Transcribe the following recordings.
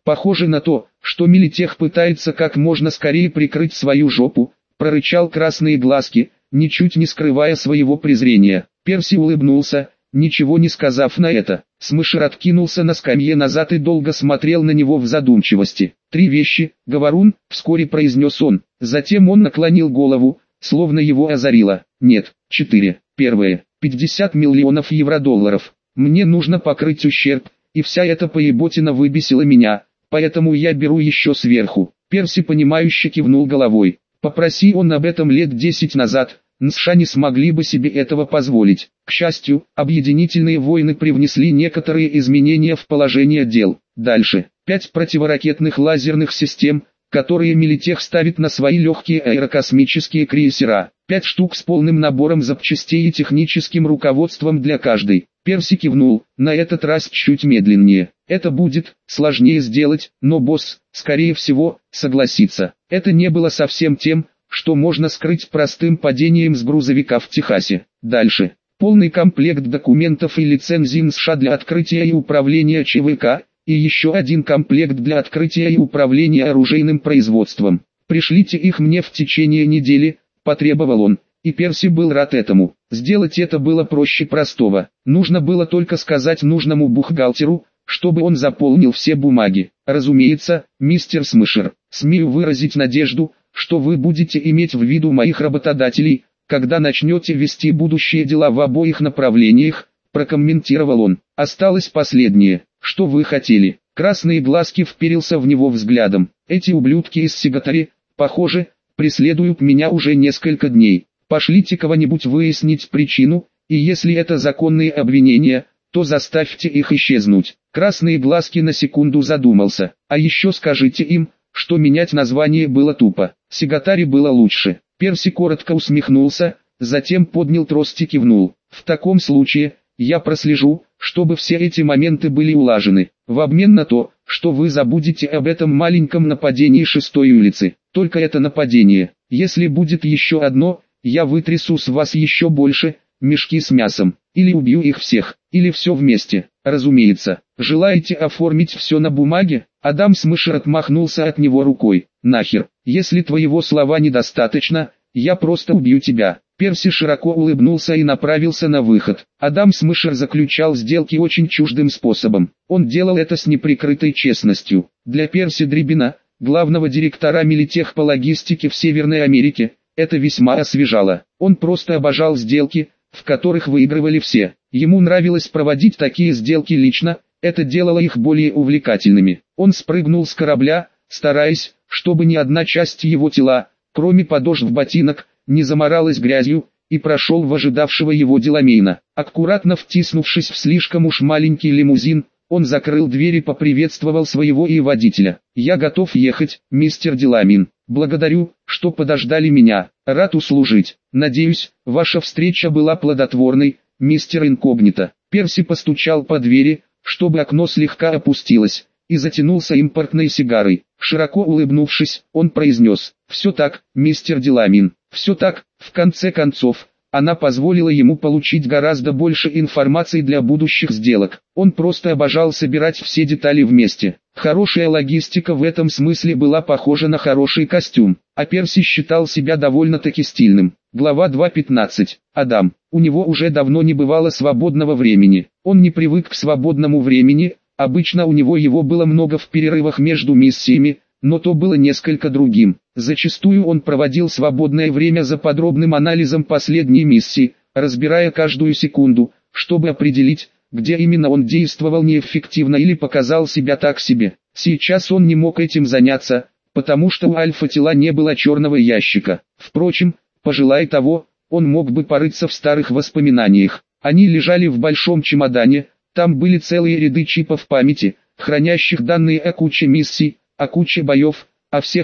Похоже на то, что Милитех пытается как можно скорее прикрыть свою жопу, прорычал красные глазки, ничуть не скрывая своего презрения. Перси улыбнулся, ничего не сказав на это. Смышер откинулся на скамье назад и долго смотрел на него в задумчивости. «Три вещи, говорун», — вскоре произнес он. Затем он наклонил голову, словно его озарило. «Нет, 4. Первое. 50 миллионов евро-долларов. Мне нужно покрыть ущерб, и вся эта поеботина выбесила меня, поэтому я беру еще сверху». Перси понимающе кивнул головой. Попроси он об этом лет 10 назад, НСША не смогли бы себе этого позволить. К счастью, объединительные войны привнесли некоторые изменения в положение дел. Дальше. 5 противоракетных лазерных систем, которые Милитех ставит на свои легкие аэрокосмические крейсера. 5 штук с полным набором запчастей и техническим руководством для каждой. Перси кивнул, на этот раз чуть медленнее. Это будет сложнее сделать, но босс, скорее всего, согласится. Это не было совсем тем, что можно скрыть простым падением с грузовика в Техасе. Дальше. Полный комплект документов и лицензий НСША для открытия и управления ЧВК, и еще один комплект для открытия и управления оружейным производством. Пришлите их мне в течение недели, потребовал он. И Перси был рад этому. Сделать это было проще простого. Нужно было только сказать нужному бухгалтеру, чтобы он заполнил все бумаги. Разумеется, мистер Смышер, смею выразить надежду, что вы будете иметь в виду моих работодателей, когда начнете вести будущие дела в обоих направлениях, прокомментировал он. Осталось последнее. Что вы хотели? Красные глазки вперился в него взглядом. Эти ублюдки из Сигатари, похоже, преследуют меня уже несколько дней. Пошлите кого-нибудь выяснить причину, и если это законные обвинения, то заставьте их исчезнуть. Красные глазки на секунду задумался. А еще скажите им, что менять название было тупо. Сигатари было лучше. Перси коротко усмехнулся, затем поднял трость и кивнул. В таком случае, я прослежу, чтобы все эти моменты были улажены. В обмен на то, что вы забудете об этом маленьком нападении 6-й улицы. Только это нападение. Если будет еще одно, я вытрясу с вас еще больше, мешки с мясом. Или убью их всех, или все вместе. Разумеется, желаете оформить все на бумаге? Адам Смышер отмахнулся от него рукой. Нахер, если твоего слова недостаточно, я просто убью тебя. Перси широко улыбнулся и направился на выход. Адам Смышер заключал сделки очень чуждым способом. Он делал это с неприкрытой честностью. Для Перси Дрибина, главного директора Милитех по логистике в Северной Америке, это весьма освежало. Он просто обожал сделки, в которых выигрывали все. Ему нравилось проводить такие сделки лично, это делало их более увлекательными. Он спрыгнул с корабля, стараясь, чтобы ни одна часть его тела, кроме подошв ботинок, не заморалась грязью, и прошел в ожидавшего его Деламейна. Аккуратно втиснувшись в слишком уж маленький лимузин, он закрыл дверь и поприветствовал своего и водителя. «Я готов ехать, мистер Деламин. Благодарю, что подождали меня. Рад услужить. Надеюсь, ваша встреча была плодотворной, мистер Инкогнито». Перси постучал по двери, чтобы окно слегка опустилось, и затянулся импортной сигарой. Широко улыбнувшись, он произнес: «Все так, мистер Деламин, все так». В конце концов, она позволила ему получить гораздо больше информации для будущих сделок. Он просто обожал собирать все детали вместе. Хорошая логистика в этом смысле была похожа на хороший костюм, а Перси считал себя довольно-таки стильным. Глава 2.15. Адам. У него уже давно не бывало свободного времени. Он не привык к свободному времени, обычно у него его было много в перерывах между миссиями, но то было несколько другим. Зачастую он проводил свободное время за подробным анализом последней миссии, разбирая каждую секунду, чтобы определить, где именно он действовал неэффективно или показал себя так себе. Сейчас он не мог этим заняться, потому что у Альфа-тела не было черного ящика. Впрочем, пожелая того, он мог бы порыться в старых воспоминаниях. Они лежали в большом чемодане, там были целые ряды чипов памяти, хранящих данные о куче миссий, о куче боев, о всех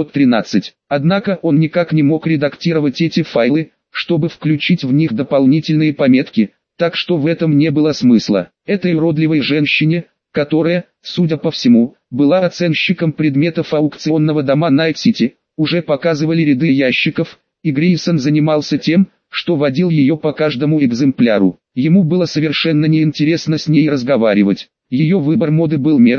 713. Однако он никак не мог редактировать эти файлы, чтобы включить в них дополнительные пометки, так что в этом не было смысла. Этой уродливой женщине, которая, судя по всему, была оценщиком предметов аукционного дома Найт-Сити, уже показывали ряды ящиков, и Грейсон занимался тем, что водил ее по каждому экземпляру. Ему было совершенно неинтересно с ней разговаривать. Ее выбор моды был мерзок,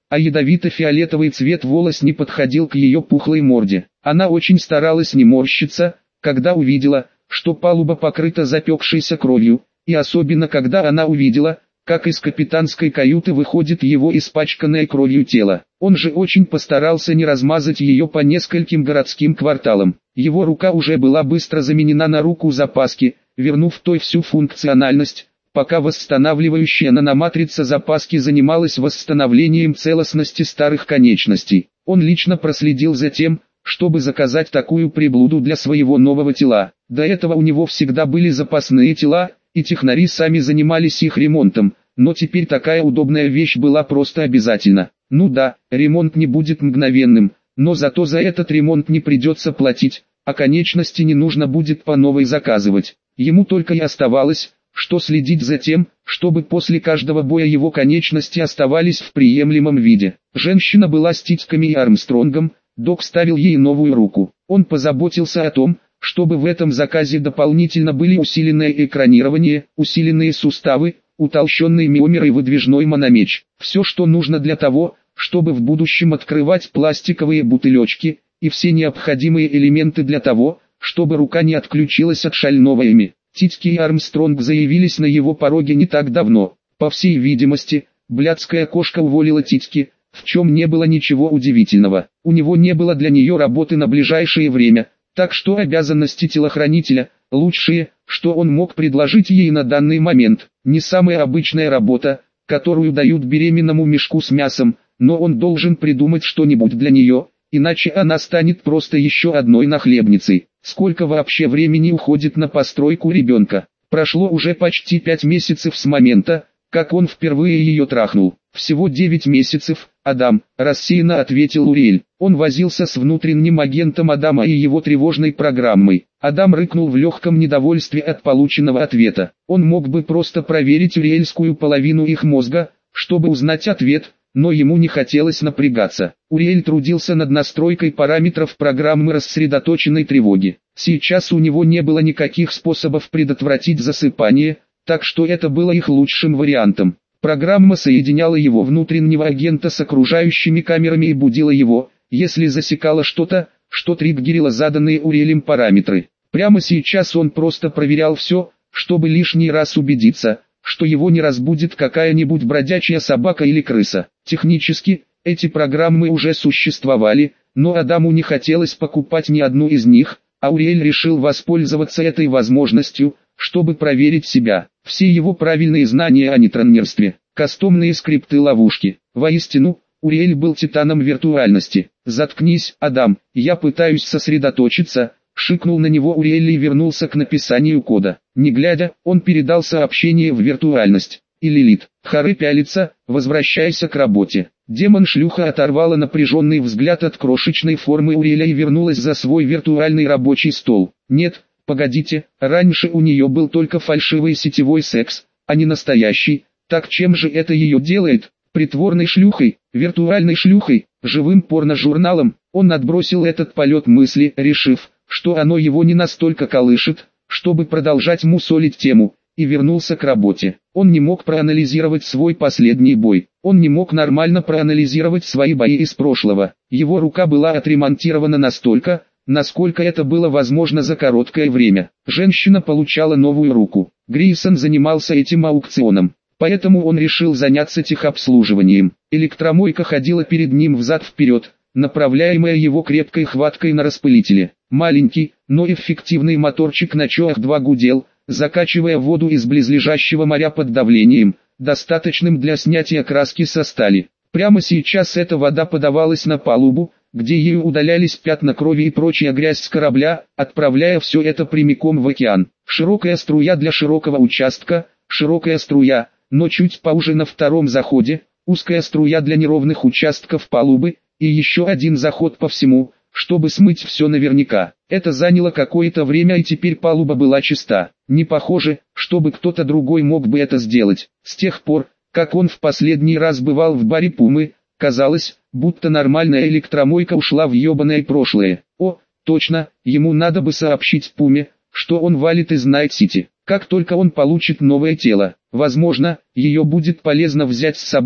а ядовито-фиолетовый цвет волос не подходил к ее пухлой морде. Она очень старалась не морщиться, когда увидела, что палуба покрыта запекшейся кровью, и особенно когда она увидела, как из капитанской каюты выходит его испачканное кровью тело. Он же очень постарался не размазать ее по нескольким городским кварталам. Его рука уже была быстро заменена на руку запаски, вернув той всю функциональность, пока восстанавливающая наноматрица запаски занималась восстановлением целостности старых конечностей. Он лично проследил за тем, чтобы заказать такую приблуду для своего нового тела. До этого у него всегда были запасные тела, и технари сами занимались их ремонтом, но теперь такая удобная вещь была просто обязательна. Ну да, ремонт не будет мгновенным, но зато за этот ремонт не придется платить, а конечности не нужно будет по новой заказывать. Ему только и оставалось, что следить за тем, чтобы после каждого боя его конечности оставались в приемлемом виде. Женщина была с титьками и Армстронгом, док ставил ей новую руку. Он позаботился о том, чтобы в этом заказе дополнительно были усиленное экранирование, усиленные суставы, утолщенный миомер и выдвижной мономеч. Все, что нужно для того, чтобы в будущем открывать пластиковые бутылечки, и все необходимые элементы для того, чтобы рука не отключилась от шального ими. Титьки и Армстронг заявились на его пороге не так давно. По всей видимости, блядская кошка уволила Титьки, в чем не было ничего удивительного. У него не было для нее работы на ближайшее время, так что обязанности телохранителя, лучшие, что он мог предложить ей на данный момент, не самая обычная работа, которую дают беременному мешку с мясом, но он должен придумать что-нибудь для нее, иначе она станет просто еще одной нахлебницей. Сколько вообще времени уходит на постройку ребенка? Прошло уже почти 5 месяцев с момента, как он впервые ее трахнул. Всего 9 месяцев, Адам, рассеянно ответил Уриэль. Он возился с внутренним агентом Адама и его тревожной программой. Адам рыкнул в легком недовольстве от полученного ответа. Он мог бы просто проверить уриэльскую половину их мозга, чтобы узнать ответ, но ему не хотелось напрягаться. Уриэль трудился над настройкой параметров программы рассредоточенной тревоги. Сейчас у него не было никаких способов предотвратить засыпание, так что это было их лучшим вариантом. Программа соединяла его внутреннего агента с окружающими камерами и будила его, если засекала что-то, что триггерило заданные Уриэлем параметры. Прямо сейчас он просто проверял все, чтобы лишний раз убедиться, что его не разбудит какая-нибудь бродячая собака или крыса. Технически, эти программы уже существовали, но Адаму не хотелось покупать ни одну из них, а Уриэль решил воспользоваться этой возможностью, чтобы проверить себя. Все его правильные знания о нейтронерстве, кастомные скрипты ловушки. Воистину, Уриэль был титаном виртуальности. «Заткнись, Адам, я пытаюсь сосредоточиться», — шикнул на него Уриэль и вернулся к написанию кода. Не глядя, он передал сообщение в виртуальность. И Лилит, хоры пялится, возвращайся к работе. Демон-шлюха оторвала напряженный взгляд от крошечной формы Уриэля и вернулась за свой виртуальный рабочий стол. Нет, погодите, раньше у нее был только фальшивый сетевой секс, а не настоящий. Так чем же это ее делает? Притворной шлюхой, виртуальной шлюхой, живым порно-журналом? Он отбросил этот полет мысли, решив, что оно его не настолько колышет, чтобы продолжать мусолить тему, и вернулся к работе. Он не мог проанализировать свой последний бой. Он не мог нормально проанализировать свои бои из прошлого. Его рука была отремонтирована настолько, насколько это было возможно за короткое время. Женщина получала новую руку. Грейсон занимался этим аукционом. Поэтому он решил заняться техобслуживанием. Электромойка ходила перед ним взад-вперед, направляемая его крепкой хваткой на распылителе. Маленький, но эффективный моторчик на ЧОАХ-2 гудел, закачивая воду из близлежащего моря под давлением, достаточным для снятия краски со стали. Прямо сейчас эта вода подавалась на палубу, где ею удалялись пятна крови и прочая грязь с корабля, отправляя все это прямиком в океан. Широкая струя для широкого участка, широкая струя, но чуть поуже на втором заходе, узкая струя для неровных участков палубы, и еще один заход по всему, чтобы смыть все наверняка. Это заняло какое-то время, и теперь палуба была чиста. Не похоже, чтобы кто-то другой мог бы это сделать. С тех пор, как он в последний раз бывал в баре Пумы, казалось, будто нормальная электромойка ушла в ебаное прошлое. О, точно, ему надо бы сообщить Пуме, что он валит из Найт-Сити. Как только он получит новое тело, возможно, ее будет полезно взять с собой,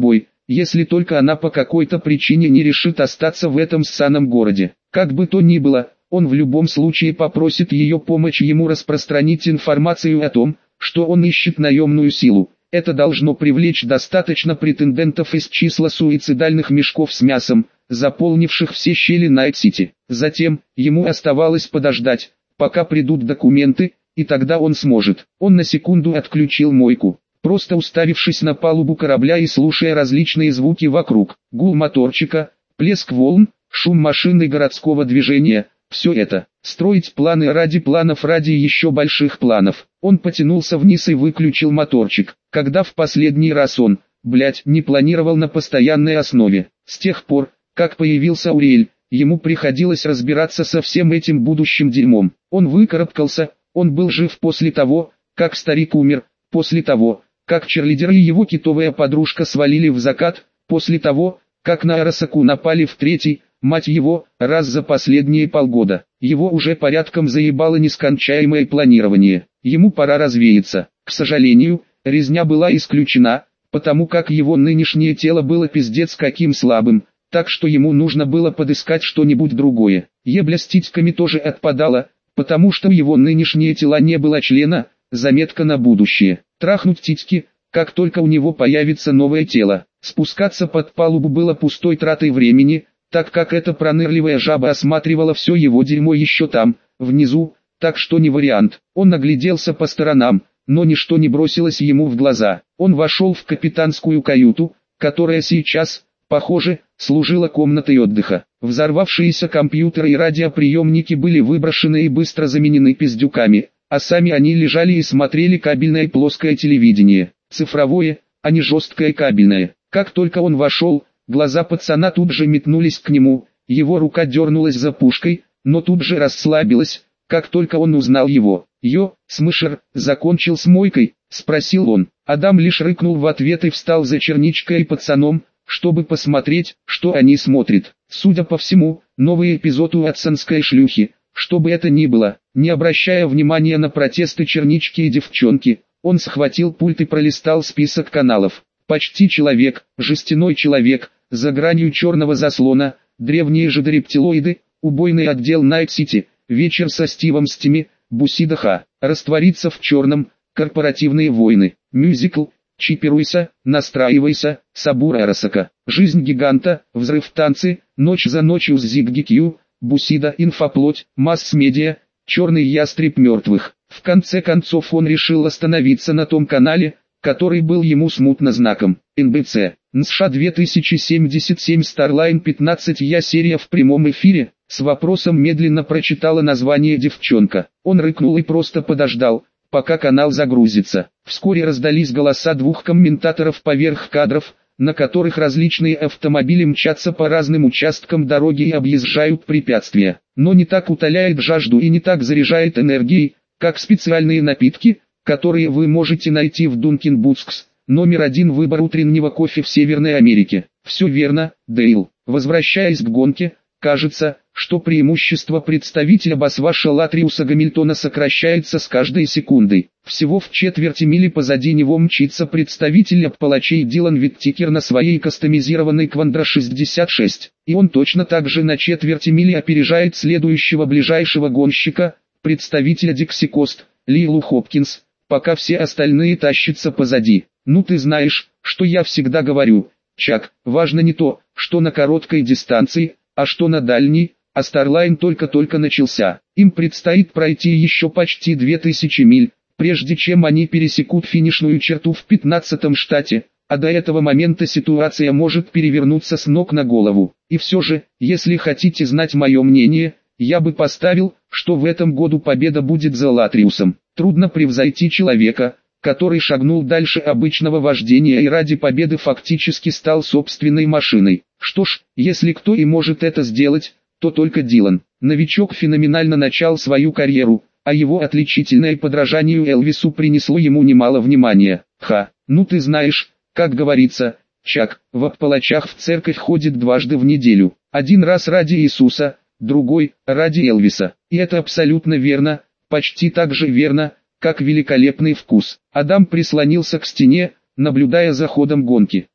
если только она по какой-то причине не решит остаться в этом ссаном городе. Как бы то ни было, он в любом случае попросит ее помочь ему распространить информацию о том, что он ищет наемную силу. Это должно привлечь достаточно претендентов из числа суицидальных мешков с мясом, заполнивших все щели Найт-Сити. Затем, ему оставалось подождать, пока придут документы, и тогда он сможет. Он на секунду отключил мойку, просто уставившись на палубу корабля и слушая различные звуки вокруг. Гул моторчика, плеск волн, шум машины городского движения. Все это. Строить планы ради планов ради еще больших планов. Он потянулся вниз и выключил моторчик. Когда в последний раз он, не планировал на постоянной основе. С тех пор, как появился Уриэль, ему приходилось разбираться со всем этим будущим дерьмом. Он выкарабкался, он был жив после того, как старик умер, после того, как черлидер и его китовая подружка свалили в закат, после того, как на Арасаку напали в третий, мать его, раз за последние полгода. Его уже порядком заебало нескончаемое планирование. Ему пора развеяться. К сожалению, резня была исключена, потому как его нынешнее тело было пиздец каким слабым, так что ему нужно было подыскать что-нибудь другое. Ебля с титьками тоже отпадала, потому что у его нынешнее тела не было члена, заметка на будущее. Трахнуть титьки, как только у него появится новое тело. Спускаться под палубу было пустой тратой времени, так как эта пронырливая жаба осматривала все его дерьмо еще там, внизу, так что не вариант. Он огляделся по сторонам, но ничто не бросилось ему в глаза. Он вошел в капитанскую каюту, которая сейчас, похоже, служила комнатой отдыха. Взорвавшиеся компьютеры и радиоприемники были выброшены и быстро заменены пиздюками, а сами они лежали и смотрели кабельное плоское телевидение. Цифровое, а не жесткое кабельное. Как только он вошел, глаза пацана тут же метнулись к нему, его рука дернулась за пушкой, но тут же расслабилась, как только он узнал его. «Смышер, закончил с мойкой?» – спросил он. Адам лишь рыкнул в ответ и встал за черничкой и пацаном, чтобы посмотреть, что они смотрят. Судя по всему, новый эпизод у Уотсонской шлюхи, что бы это ни было. Не обращая внимания на протесты чернички и девчонки, он схватил пульт и пролистал список каналов. Почти человек, жестяной человек, за гранью черного заслона, древние жидорептилоиды, убойный отдел Найт-Сити, вечер со Стивом Стими, Бусида Ха, раствориться в черном, корпоративные войны, мюзикл, чиперуйся, настраивайся, Сабура Арасака, жизнь гиганта, взрыв танцы, ночь за ночью с Зигги Кью, Бусида инфоплоть, масс-медиа, черный ястреб мертвых. В конце концов он решил остановиться на том канале, который был ему смутно знаком. НБЦ, НСШ 2077 Starline 15 Я серия в прямом эфире, с вопросом медленно прочитала название девчонка. Он рыкнул и просто подождал, пока канал загрузится. Вскоре раздались голоса двух комментаторов поверх кадров, на которых различные автомобили мчатся по разным участкам дороги и объезжают препятствия. Но не так утоляет жажду и не так заряжает энергией, как специальные напитки, которые вы можете найти в Dunkin' Donuts, номер один выбор утреннего кофе в Северной Америке. Все верно, Дейл. Возвращаясь к гонке, кажется, что преимущество представителя Басваша Латриуса Гамильтона сокращается с каждой секундой. Всего в четверти мили позади него мчится представитель Аппалачей Дилан Виттикер на своей кастомизированной Квандра 66, и он точно так же на четверти мили опережает следующего ближайшего гонщика, представителя Дикси Кост, Лилу Хопкинс, пока все остальные тащатся позади. Ну ты знаешь, что я всегда говорю, Чак, важно не то, что на короткой дистанции, а что на дальней, а Starline только-только начался. Им предстоит пройти еще почти 2000 миль, прежде чем они пересекут финишную черту в 15-м штате, а до этого момента ситуация может перевернуться с ног на голову. И все же, если хотите знать мое мнение, я бы поставил, что в этом году победа будет за Латриусом. Трудно превзойти человека, который шагнул дальше обычного вождения и ради победы фактически стал собственной машиной. Что ж, если кто и может это сделать, то только Дилан. Новичок феноменально начал свою карьеру, а его отличительное подражанию Элвису принесло ему немало внимания. Ну ты знаешь, как говорится, Чак, в Аппалачах в церковь ходит дважды в неделю. Один раз ради Иисуса, другой – ради Элвиса. И это абсолютно верно, почти так же верно, как великолепный вкус. Адам прислонился к стене, наблюдая за ходом гонки.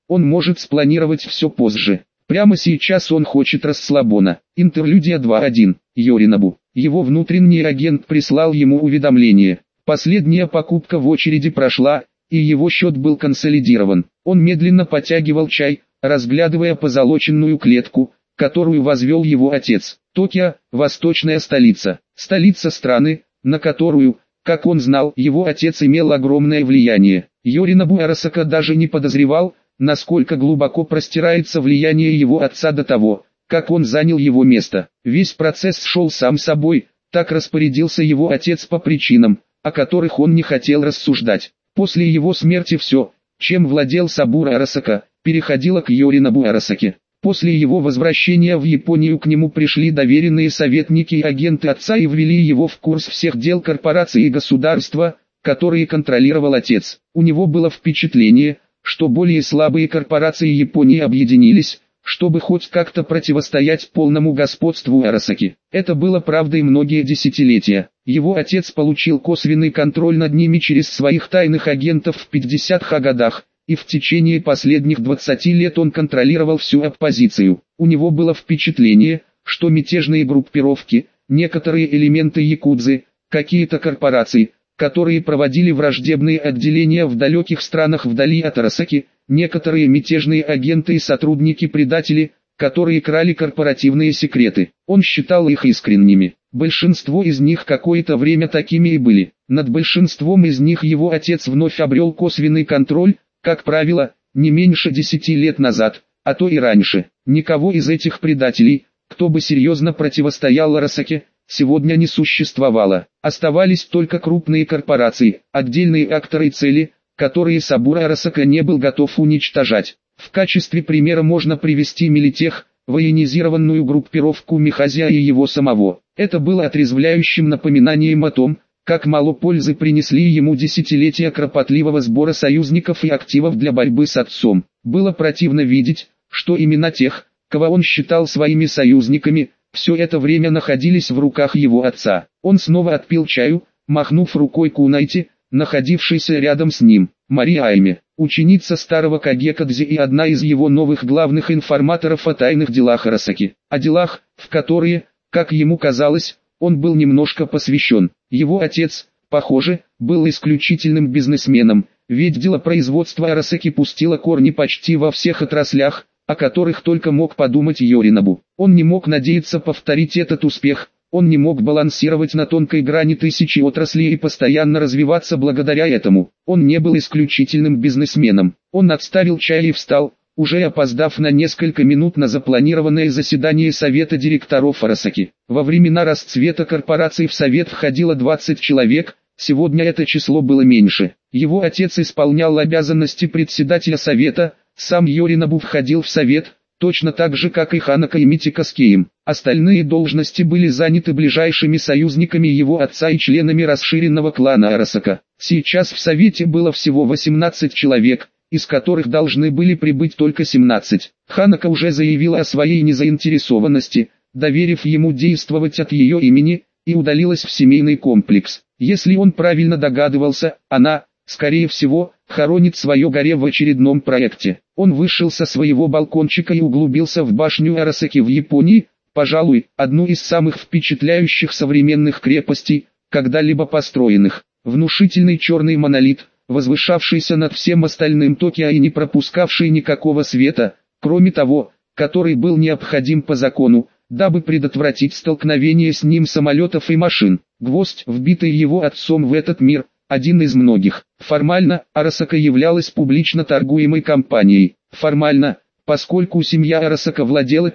Он может спланировать все позже. Прямо сейчас он хочет расслабона. Интерлюдия 2.1. Йоринобу. Его внутренний агент прислал ему уведомление. Последняя покупка в очереди прошла, и его счет был консолидирован. Он медленно потягивал чай, разглядывая позолоченную клетку, которую возвел его отец. Токио – восточная столица. Столица страны, на которую, как он знал, его отец имел огромное влияние. Йоринобу Арасака даже не подозревал, насколько глубоко простирается влияние его отца до того, как он занял его место. Весь процесс шел сам собой, так распорядился его отец по причинам, о которых он не хотел рассуждать. После его смерти все, чем владел Сабура Арасака, переходило к Йоринобу Арасаке. После его возвращения в Японию к нему пришли доверенные советники и агенты отца и ввели его в курс всех дел корпорации и государства, которые контролировал отец. У него было впечатление, что более слабые корпорации Японии объединились, чтобы хоть как-то противостоять полному господству Арасаки. Это было правдой многие десятилетия. Его отец получил косвенный контроль над ними через своих тайных агентов в 50-х годах, и в течение последних 20 лет он контролировал всю оппозицию. У него было впечатление, что мятежные группировки, некоторые элементы якудзы, какие-то корпорации, которые проводили враждебные отделения в далеких странах вдали от Арасаки, некоторые мятежные агенты и сотрудники-предатели, которые крали корпоративные секреты. Он считал их искренними. Большинство из них какое-то время такими и были. Над большинством из них его отец вновь обрел косвенный контроль, как правило, не меньше 10 лет назад, а то и раньше. Никого из этих предателей, кто бы серьезно противостоял Арасаке, сегодня не существовало. Оставались только крупные корпорации, отдельные акторы и цели, которые Сабура Арасака не был готов уничтожать. В качестве примера можно привести Милитех, военизированную группировку Михазия и его самого. Это было отрезвляющим напоминанием о том, как мало пользы принесли ему десятилетия кропотливого сбора союзников и активов для борьбы с отцом. Было противно видеть, что именно тех, кого он считал своими союзниками, все это время находились в руках его отца. Он снова отпил чаю, махнув рукой Кунайте, находившейся рядом с ним. Мария Айме, ученица старого Кагекадзе и одна из его новых главных информаторов о тайных делах Арасаки. О делах, в которые, как ему казалось, он был немножко посвящен. Его отец, похоже, был исключительным бизнесменом, ведь делопроизводство Арасаки пустило корни почти во всех отраслях, о которых только мог подумать Йоринобу. Он не мог надеяться повторить этот успех, он не мог балансировать на тонкой грани тысячи отраслей и постоянно развиваться благодаря этому. Он не был исключительным бизнесменом. Он отставил чай и встал, уже опоздав на несколько минут на запланированное заседание совета директоров Арасаки. Во времена расцвета корпораций в совет входило 20 человек, сегодня это число было меньше. Его отец исполнял обязанности председателя совета, сам Йоринобу входил в совет, точно так же как и Ханака и Митика с Кеем. Остальные должности были заняты ближайшими союзниками его отца и членами расширенного клана Арасака. Сейчас в совете было всего 18 человек, из которых должны были прибыть только 17. Ханака уже заявила о своей незаинтересованности, доверив ему действовать от ее имени, и удалилась в семейный комплекс. Если он правильно догадывался, она, скорее всего, хоронит свое горе в очередном проекте. Он вышел со своего балкончика и углубился в башню Арасаки в Японии, пожалуй, одну из самых впечатляющих современных крепостей, когда-либо построенных. Внушительный черный монолит, возвышавшийся над всем остальным Токио и не пропускавший никакого света, кроме того, который был необходим по закону, дабы предотвратить столкновение с ним самолетов и машин. Гвоздь, вбитый его отцом в этот мир, один из многих. Формально, Арасака являлась публично торгуемой компанией. Формально, поскольку семья Арасака владела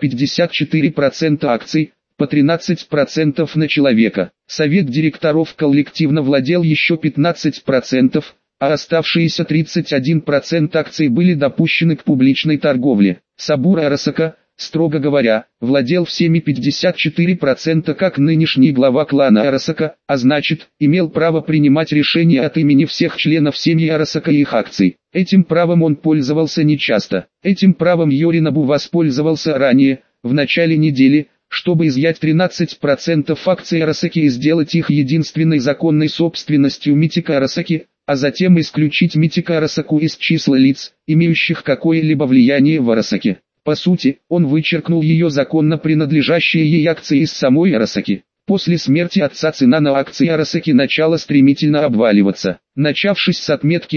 54% акций, по 13% на человека. Совет директоров коллективно владел еще 15%, а оставшиеся 31% акций были допущены к публичной торговле. Сабура Арасака, строго говоря, владел всеми 54% как нынешний глава клана Арасака, а значит, имел право принимать решения от имени всех членов семьи Арасака и их акций. Этим правом он пользовался нечасто. Этим правом Йоринобу воспользовался ранее, в начале недели, чтобы изъять 13% акций Арасаки и сделать их единственной законной собственностью Митика Арасаки, а затем исключить Митика Арасаку из числа лиц, имеющих какое-либо влияние в Арасаке. По сути, он вычеркнул ее законно принадлежащие ей акции из самой Арасаки. После смерти отца цена на акции Арасаки начала стремительно обваливаться. Начавшись с отметки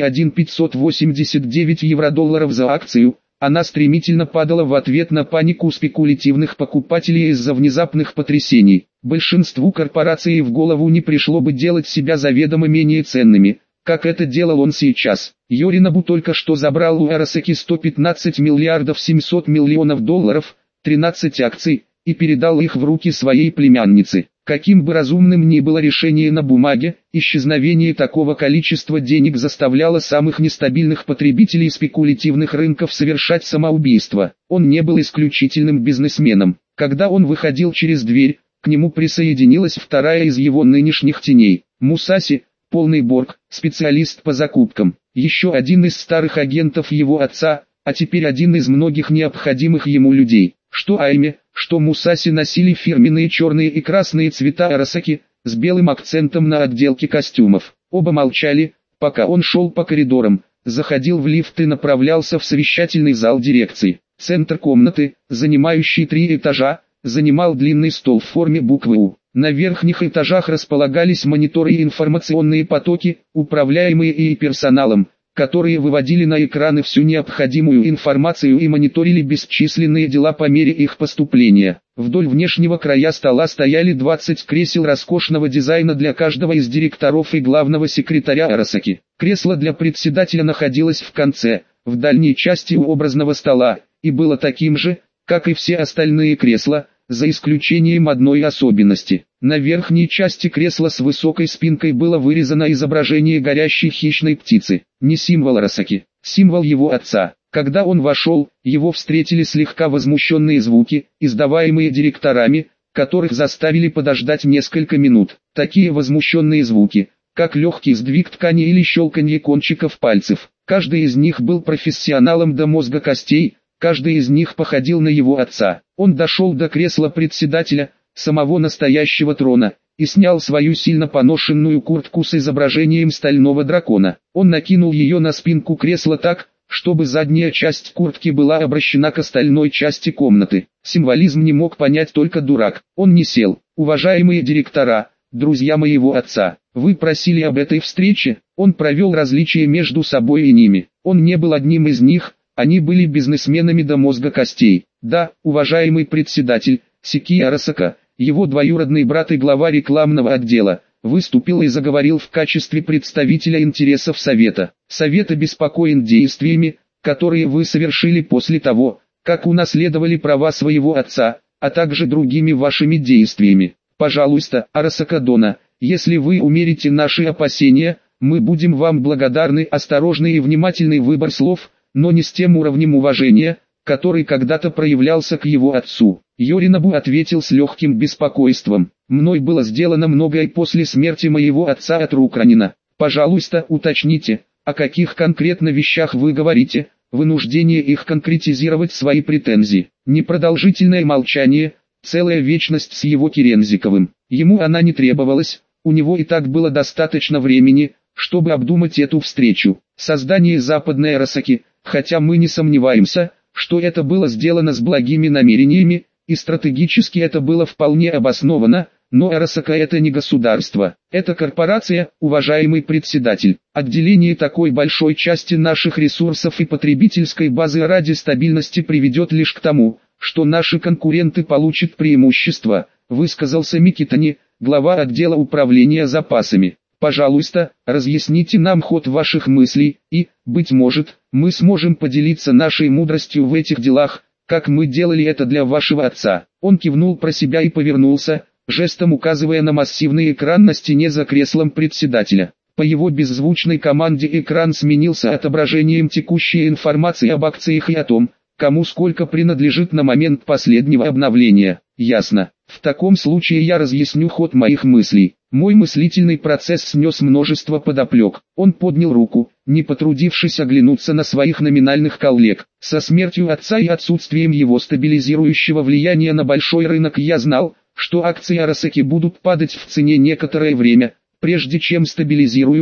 1,589 евро-долларов за акцию, она стремительно падала в ответ на панику спекулятивных покупателей из-за внезапных потрясений. Большинству корпораций в голову не пришло бы делать себя заведомо менее ценными, как это делал он сейчас. Йоринобу только что забрал у Арасаки 115 миллиардов 700 миллионов долларов, 13 акций, и передал их в руки своей племянницы. Каким бы разумным ни было решение на бумаге, исчезновение такого количества денег заставляло самых нестабильных потребителей спекулятивных рынков совершать самоубийство. Он не был исключительным бизнесменом. Когда он выходил через дверь, к нему присоединилась вторая из его нынешних теней. Мусаси, полный Борг, специалист по закупкам. Еще один из старых агентов его отца, а теперь один из многих необходимых ему людей. Что Айме, что Мусаси носили фирменные черные и красные цвета Арасаки, с белым акцентом на отделке костюмов. Оба молчали, пока он шел по коридорам, заходил в лифт и направлялся в совещательный зал дирекции. Центр комнаты, занимающий 3 этажа, занимал длинный стол в форме буквы «У». На верхних этажах располагались мониторы и информационные потоки, управляемые ИИ персоналом, которые выводили на экраны всю необходимую информацию и мониторили бесчисленные дела по мере их поступления. Вдоль внешнего края стола стояли 20 кресел роскошного дизайна для каждого из директоров и главного секретаря Арасаки. Кресло для председателя находилось в конце, в дальней части у образного стола, и было таким же, как и все остальные кресла, за исключением одной особенности. На верхней части кресла с высокой спинкой было вырезано изображение горящей хищной птицы. Не символ Арасаки, символ его отца. Когда он вошел, его встретили слегка возмущенные звуки, издаваемые директорами, которых заставили подождать несколько минут. Такие возмущенные звуки, как легкий сдвиг ткани или щелканье кончиков пальцев. Каждый из них был профессионалом до мозга костей, каждый из них походил на его отца. Он дошел до кресла председателя, самого настоящего трона, и снял свою сильно поношенную куртку с изображением стального дракона. Он накинул ее на спинку кресла так, чтобы задняя часть куртки была обращена к остальной части комнаты. Символизм не мог понять только дурак. Он не сел. «Уважаемые директора, друзья моего отца, вы просили об этой встрече». Он провел различия между собой и ними. Он не был одним из них, они были бизнесменами до мозга костей. Да, уважаемый председатель, Сики Арасака, его двоюродный брат и глава рекламного отдела, выступил и заговорил в качестве представителя интересов Совета. Совет обеспокоен действиями, которые вы совершили после того, как унаследовали права своего отца, а также другими вашими действиями. Пожалуйста, Арасака Дона, если вы умерите наши опасения, мы будем вам благодарны. Осторожный и внимательный выбор слов, но не с тем уровнем уважения, который когда-то проявлялся к его отцу. Йоринобу ответил с легким беспокойством. Мной было сделано многое после смерти моего отца от рук ранена. Пожалуйста, уточните, о каких конкретно вещах вы говорите, вынуждение их конкретизировать свои претензии. Непродолжительное молчание, целая вечность с его Керензиковым. Ему она не требовалась, у него и так было достаточно времени, чтобы обдумать эту встречу. Создание Западной Арасаки, хотя мы не сомневаемся, что это было сделано с благими намерениями, и стратегически это было вполне обосновано, но Арасака это не государство, это корпорация, уважаемый председатель. Отделение такой большой части наших ресурсов и потребительской базы ради стабильности приведет лишь к тому, что наши конкуренты получат преимущество, высказался Микитани, глава отдела управления запасами. Пожалуйста, разъясните нам ход ваших мыслей, и, быть может, мы сможем поделиться нашей мудростью в этих делах, как мы делали это для вашего отца. Он кивнул про себя и повернулся, жестом указывая на массивный экран на стене за креслом председателя. По его беззвучной команде экран сменился отображением текущей информации об акциях и о том, кому сколько принадлежит на момент последнего обновления. Ясно. В таком случае я разъясню ход моих мыслей. Мой мыслительный процесс снес множество подоплек. Он поднял руку, не потрудившись оглянуться на своих номинальных коллег. Со смертью отца и отсутствием его стабилизирующего влияния на большой рынок я знал, что акции Арасаки будут падать в цене некоторое время, прежде чем стабилизируются,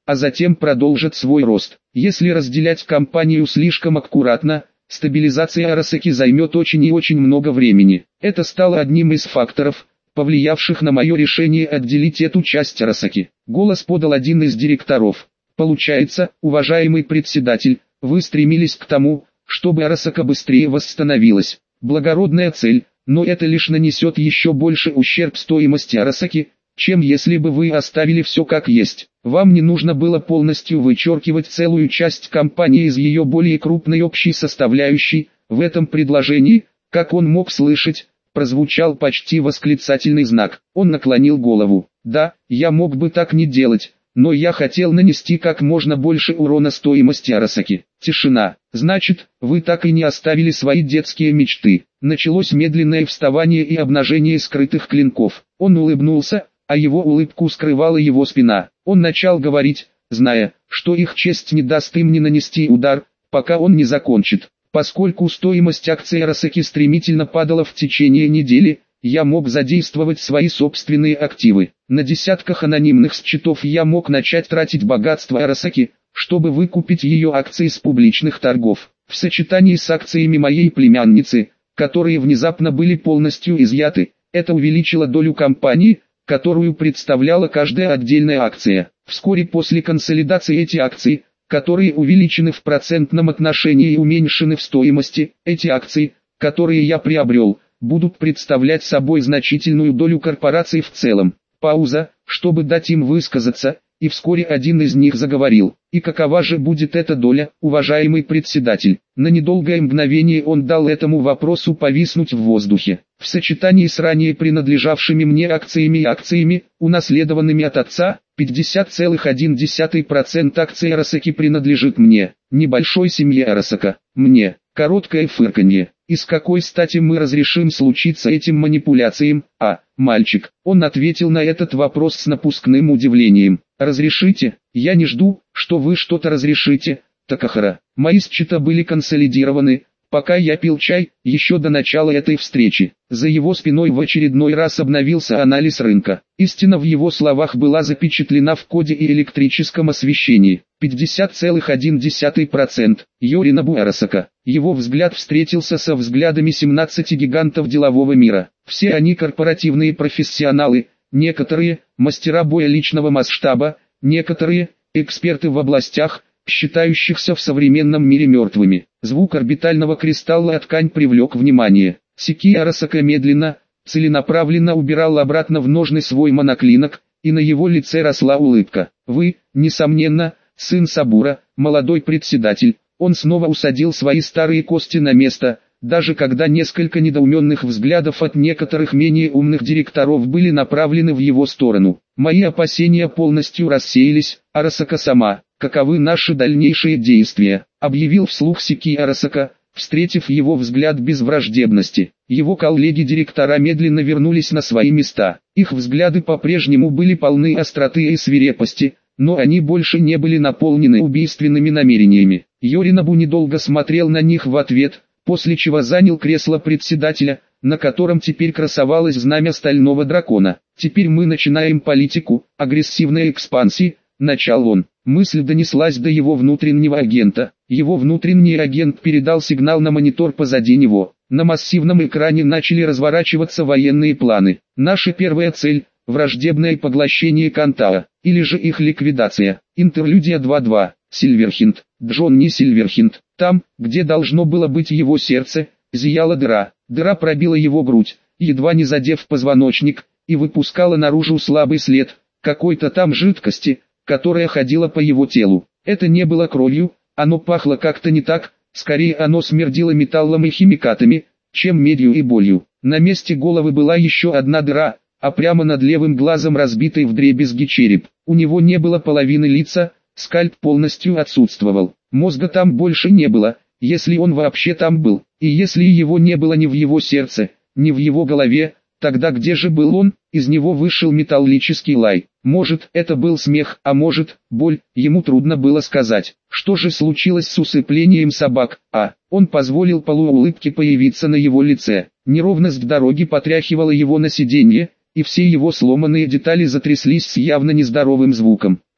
а затем продолжат свой рост. Если разделять компанию слишком аккуратно, стабилизация Арасаки займет очень и очень много времени. Это стало одним из факторов, повлиявших на мое решение отделить эту часть Арасаки. Голос подал один из директоров. Получается, уважаемый председатель, вы стремились к тому, чтобы Арасака быстрее восстановилась. Благородная цель, но это лишь нанесет еще больше ущерб стоимости Арасаки, чем если бы вы оставили все как есть. Вам не нужно было полностью вычеркивать целую часть компании из ее более крупной общей составляющей. В этом предложении, как он мог слышать, прозвучал почти восклицательный знак. Он наклонил голову. Да, я мог бы так не делать, но я хотел нанести как можно больше урона стоимости Арасаки. Тишина. Значит, вы так и не оставили свои детские мечты. Началось медленное вставание и обнажение скрытых клинков. Он улыбнулся, а его улыбку скрывала его спина. Он начал говорить, зная, что их честь не даст им не нанести удар, пока он не закончит. Поскольку стоимость акций Арасаки стремительно падала в течение недели, я мог задействовать свои собственные активы. На десятках анонимных счетов я мог начать тратить богатство Арасаки, чтобы выкупить ее акции с публичных торгов. В сочетании с акциями моей племянницы, которые внезапно были полностью изъяты, это увеличило долю компании, которую представляла каждая отдельная акция. Вскоре после консолидации эти акции, которые увеличены в процентном отношении и уменьшены в стоимости, эти акции, которые я приобрел, будут представлять собой значительную долю корпораций в целом. Пауза, чтобы дать им высказаться, и вскоре один из них заговорил. И какова же будет эта доля, уважаемый председатель? На недолгое мгновение он дал этому вопросу повиснуть в воздухе. В сочетании с ранее принадлежавшими мне акциями и акциями, унаследованными от отца, 50,1% акций Арасаки принадлежит мне, небольшой семье Арасака, мне. Короткое фырканье. И с какой стати мы разрешим случиться этим манипуляциям, мальчик? Он ответил на этот вопрос с напускным удивлением. Разрешите? Я не жду, что вы что-то разрешите, Такахара. Мои счета были консолидированы, пока я пил чай, еще до начала этой встречи. За его спиной в очередной раз обновился анализ рынка. Истина в его словах была запечатлена в коде и электрическом освещении. 50,1%. Йоринобу Арасака. Его взгляд встретился со взглядами 17 гигантов делового мира. Все они корпоративные профессионалы, некоторые – мастера боя личного масштаба, некоторые – эксперты в областях, считающихся в современном мире мертвыми. Звук орбитального кристалла от ткань привлек внимание. Секи Арасака медленно, целенаправленно убирал обратно в ножны свой моноклинок, и на его лице росла улыбка. Вы, несомненно, сын Сабура, молодой председатель. Он снова усадил свои старые кости на место, даже когда несколько недоуменных взглядов от некоторых менее умных директоров были направлены в его сторону. Мои опасения полностью рассеялись. Арасака сама, каковы наши дальнейшие действия, объявил вслух Секи Арасака, встретив его взгляд без враждебности. Его коллеги-директора медленно вернулись на свои места. Их взгляды по-прежнему были полны остроты и свирепости, но они больше не были наполнены убийственными намерениями. Йоринобу недолго смотрел на них в ответ, после чего занял кресло председателя, на котором теперь красовалось знамя стального дракона. «Теперь мы начинаем политику агрессивной экспансии», — начал он. Мысль донеслась до его внутреннего агента. Его внутренний агент передал сигнал на монитор позади него. На массивном экране начали разворачиваться военные планы. Наша первая цель — враждебное поглощение Кантаа, или же их ликвидация. Интерлюдия 2.2. Сильверхинд. Джонни Сильверхинд. Там, где должно было быть его сердце, зияла дыра. Дыра пробила его грудь, едва не задев позвоночник, и выпускала наружу слабый след какой-то там жидкости, которая ходила по его телу. Это не было кровью, оно пахло как-то не так, скорее оно смердило металлом и химикатами, чем медью и болью. На месте головы была еще одна дыра, а прямо над левым глазом разбитый вдребезги череп. У него не было половины лица, скальп полностью отсутствовал. Мозга там больше не было, если он вообще там был. И если его не было ни в его сердце, ни в его голове, тогда где же был он? Из него вышел металлический лай. Может, это был смех, а может, боль, ему трудно было сказать. Что же случилось с усыплением собак? Он позволил полуулыбке появиться на его лице. Неровность дороги потряхивала его на сиденье, и все его сломанные детали затряслись с явно нездоровым звуком.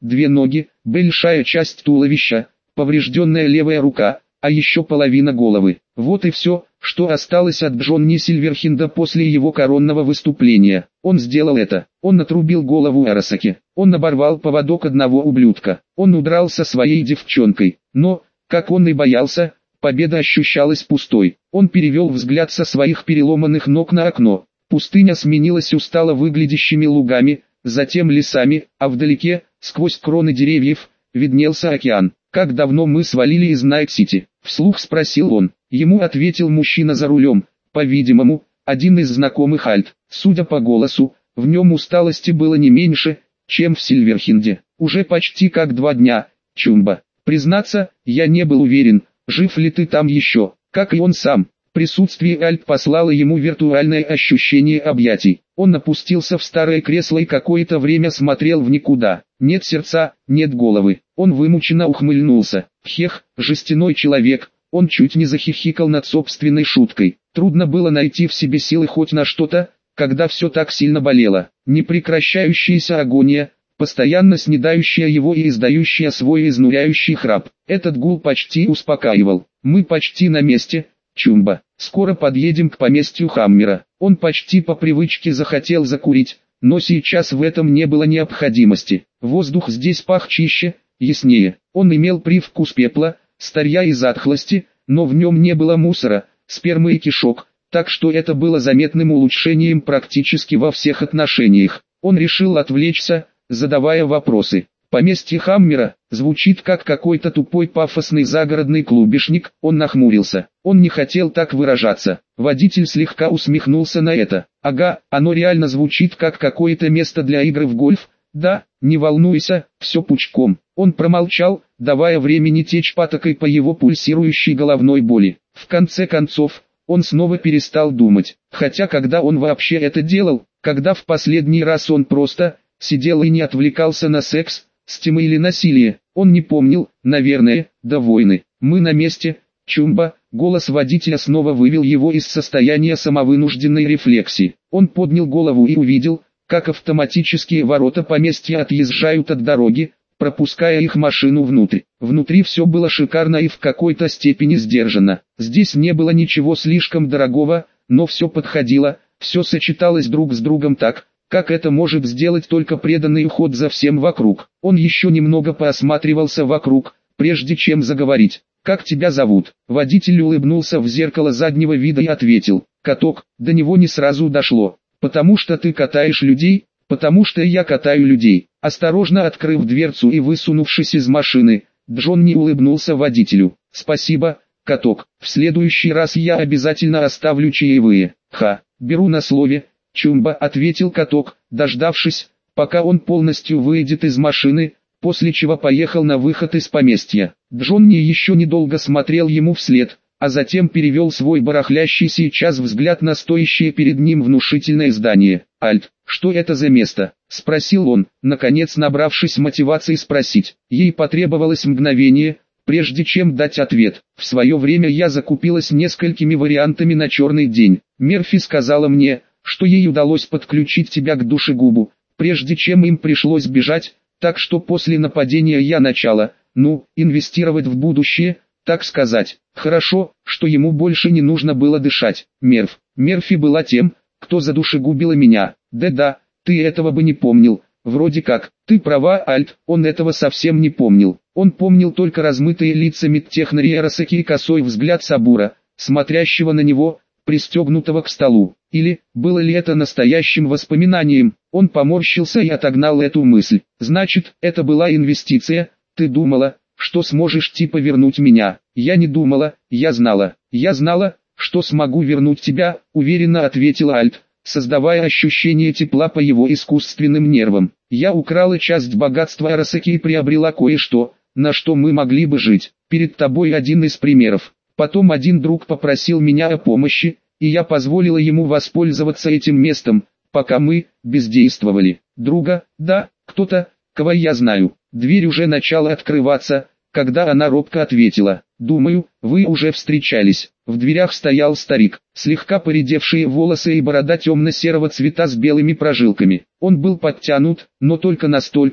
2 ноги, большая часть туловища, поврежденная левая рука, а еще половина головы. Вот и все, что осталось от Джонни Сильверхенда после его коронного выступления. Он сделал это. Он отрубил голову Арасаки. Он оборвал поводок одного ублюдка. Он удрал со своей девчонкой. Но, как он и боялся, победа ощущалась пустой. Он перевел взгляд со своих переломанных ног на окно. Пустыня сменилась устало выглядящими лугами, затем лесами, а вдалеке, сквозь кроны деревьев, виднелся океан. «Как давно мы свалили из Найт-Сити?» — вслух спросил он. Ему ответил мужчина за рулем, по-видимому, один из знакомых Альт. Судя по голосу, в нем усталости было не меньше, чем в Сильверхенде. «Уже почти как 2 дня, Чумба. Признаться, я не был уверен, жив ли ты там еще, как и он сам». Присутствие Альт послало ему виртуальное ощущение объятий. Он опустился в старое кресло и какое-то время смотрел в никуда. Нет сердца, нет головы. Он вымученно ухмыльнулся. Хех, жестяной человек. Он чуть не захихикал над собственной шуткой. Трудно было найти в себе силы хоть на что-то, когда все так сильно болело. Непрекращающаяся агония, постоянно снедающая его и издающая свой изнуряющий храп. Этот гул почти успокаивал. «Мы почти на месте, Чумба. Скоро подъедем к поместью Хаммера». Он почти по привычке захотел закурить, но сейчас в этом не было необходимости. Воздух здесь пах чище, яснее. Он имел привкус пепла, старья и затхлости, но в нем не было мусора, спермы и кишок, так что это было заметным улучшением практически во всех отношениях. Он решил отвлечься, задавая вопросы. Поместье Хаммера звучит как какой-то тупой пафосный загородный клубешник. Он нахмурился. Он не хотел так выражаться. Водитель слегка усмехнулся на это. Ага, оно реально звучит как какое-то место для игры в гольф. Да, не волнуйся, все пучком. Он промолчал, давая времени течь патокой по его пульсирующей головной боли. В конце концов, он снова перестал думать. Хотя когда он вообще это делал, когда в последний раз он просто сидел и не отвлекался на секс, стимы или насилие, он не помнил, наверное, до войны. «Мы на месте, Чумба», голос водителя снова вывел его из состояния самовынужденной рефлексии. Он поднял голову и увидел, как автоматические ворота поместья отъезжают от дороги, пропуская их машину внутрь. Внутри все было шикарно и в какой-то степени сдержанно. Здесь не было ничего слишком дорогого, но все подходило, все сочеталось друг с другом так, как это может сделать только преданный уход за всем вокруг. Он еще немного поосматривался вокруг, прежде чем заговорить. «Как тебя зовут?» Водитель улыбнулся в зеркало заднего вида и ответил. «Каток». До него не сразу дошло. «Потому что ты катаешь людей?» «Потому что я катаю людей». Осторожно открыв дверцу и высунувшись из машины, Джонни улыбнулся водителю. «Спасибо, Каток. В следующий раз я обязательно оставлю чаевые». «Ха, беру на слове». «Чумба», — ответил Каток, дождавшись, пока он полностью выйдет из машины, после чего поехал на выход из поместья. Джонни еще недолго смотрел ему вслед, а затем перевел свой барахлящий сейчас взгляд на стоящее перед ним внушительное здание. «Альт, что это за место?» — спросил он, наконец набравшись мотивации спросить. Ей потребовалось мгновение, прежде чем дать ответ. «В свое время я закупилась несколькими вариантами на черный день. Мерфи сказала мне, что ей удалось подключить тебя к душегубу, прежде чем им пришлось бежать, так что после нападения я начала, инвестировать в будущее, так сказать. Хорошо, что ему больше не нужно было дышать. Мерфи была тем, кто задушегубила меня. Да, ты этого бы не помнил. Вроде как, ты права, Альт, он этого совсем не помнил. Он помнил только размытые лица медтехнари Арасаки и косой взгляд Сабура, смотрящего на него, пристегнутого к столу. Или, было ли это настоящим воспоминанием? Он поморщился и отогнал эту мысль. Значит, это была инвестиция. Ты думала, что сможешь типа вернуть меня? Я не думала, я знала. Я знала, что смогу вернуть тебя, уверенно ответила Альт, создавая ощущение тепла по его искусственным нервам. Я украла часть богатства Арасаки и приобрела кое-что, на что мы могли бы жить. Перед тобой один из примеров. Потом один друг попросил меня о помощи, и я позволила ему воспользоваться этим местом, пока мы бездействовали. Друга, да, кто-то, кого я знаю. Дверь уже начала открываться, когда она робко ответила. «Думаю, вы уже встречались». В дверях стоял старик, слегка поредевшие волосы и борода темно-серого цвета с белыми прожилками. Он был подтянут, но только настолько,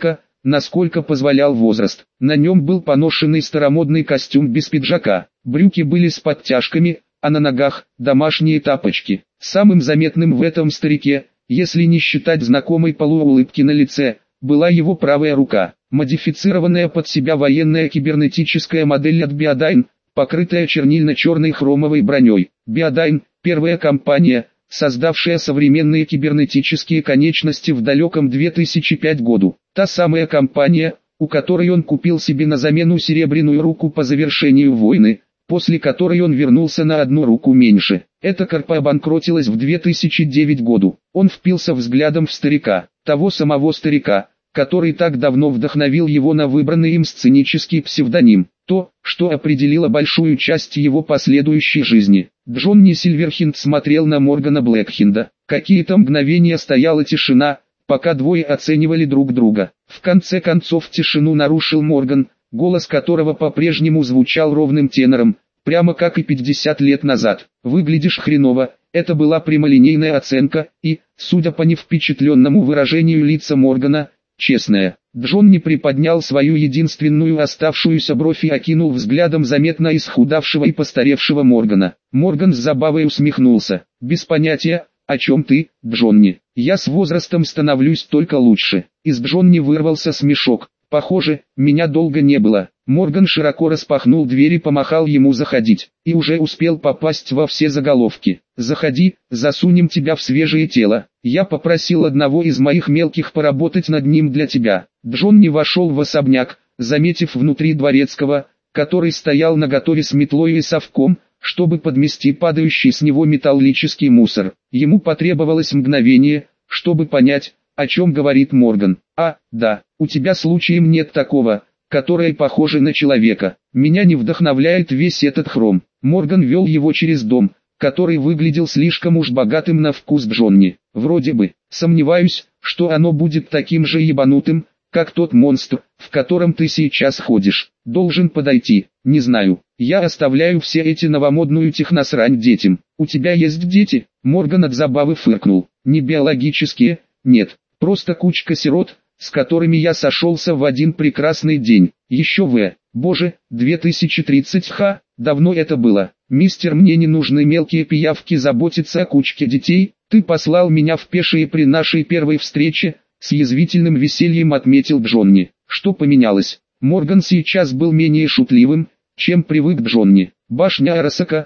насколько позволял возраст. На нем был поношенный старомодный костюм без пиджака, брюки были с подтяжками, а на ногах – домашние тапочки. Самым заметным в этом старике, если не считать знакомой полуулыбки на лице, была его правая рука, модифицированная под себя военная кибернетическая модель от Biodyne, покрытая чернильно-черной хромовой броней. Biodyne – первая компания, создавшая современные кибернетические конечности в далеком 2005 году. Та самая компания, у которой он купил себе на замену серебряную руку по завершению войны, после которой он вернулся на одну руку меньше. Эта корпа обанкротилась в 2009 году. Он впился взглядом в старика, того самого старика, который так давно вдохновил его на выбранный им сценический псевдоним. То, что определило большую часть его последующей жизни. Джонни Сильверхенд смотрел на Моргана Блэкхенда. Какие-то мгновения стояла тишина, пока двое оценивали друг друга. В конце концов тишину нарушил Морган, голос которого по-прежнему звучал ровным тенором, прямо как и 50 лет назад. «Выглядишь хреново», это была прямолинейная оценка, и, судя по невпечатленному выражению лица Моргана, честная. Джонни приподнял свою единственную оставшуюся бровь и окинул взглядом заметно исхудавшего и постаревшего Моргана. Морган с забавой усмехнулся. «Без понятия, о чем ты, Джонни. Я с возрастом становлюсь только лучше». Из Джонни вырвался смешок. «Похоже, меня долго не было». Морган широко распахнул дверь и помахал ему заходить, и уже успел попасть во все заголовки. «Заходи, засунем тебя в свежее тело. Я попросил одного из моих мелких поработать над ним для тебя». Джонни вошел в особняк, заметив внутри дворецкого, который стоял наготове с метлой и совком, чтобы подмести падающий с него металлический мусор. Ему потребовалось мгновение, чтобы понять, о чем говорит Морган. «А, да, у тебя случаем нет такого, которое похоже на человека. Меня не вдохновляет весь этот хром». Морган вел его через дом, который выглядел слишком уж богатым на вкус Джонни. «Вроде бы, сомневаюсь, что оно будет таким же ебанутым, как тот монстр, в котором ты сейчас ходишь. Должен подойти, не знаю. Я оставляю все эти новомодную техносрань детям. У тебя есть дети?» Морган от забавы фыркнул. «Не биологические, нет, просто кучка сирот, с которыми я сошелся в один прекрасный день. Еще боже, 2030 давно это было. Мистер, мне не нужны мелкие пиявки заботиться о кучке детей, ты послал меня в пешие при нашей первой встрече», с язвительным весельем отметил Джонни. «Что поменялось?» Морган сейчас был менее шутливым, чем привык Джонни. «Башня Арасака,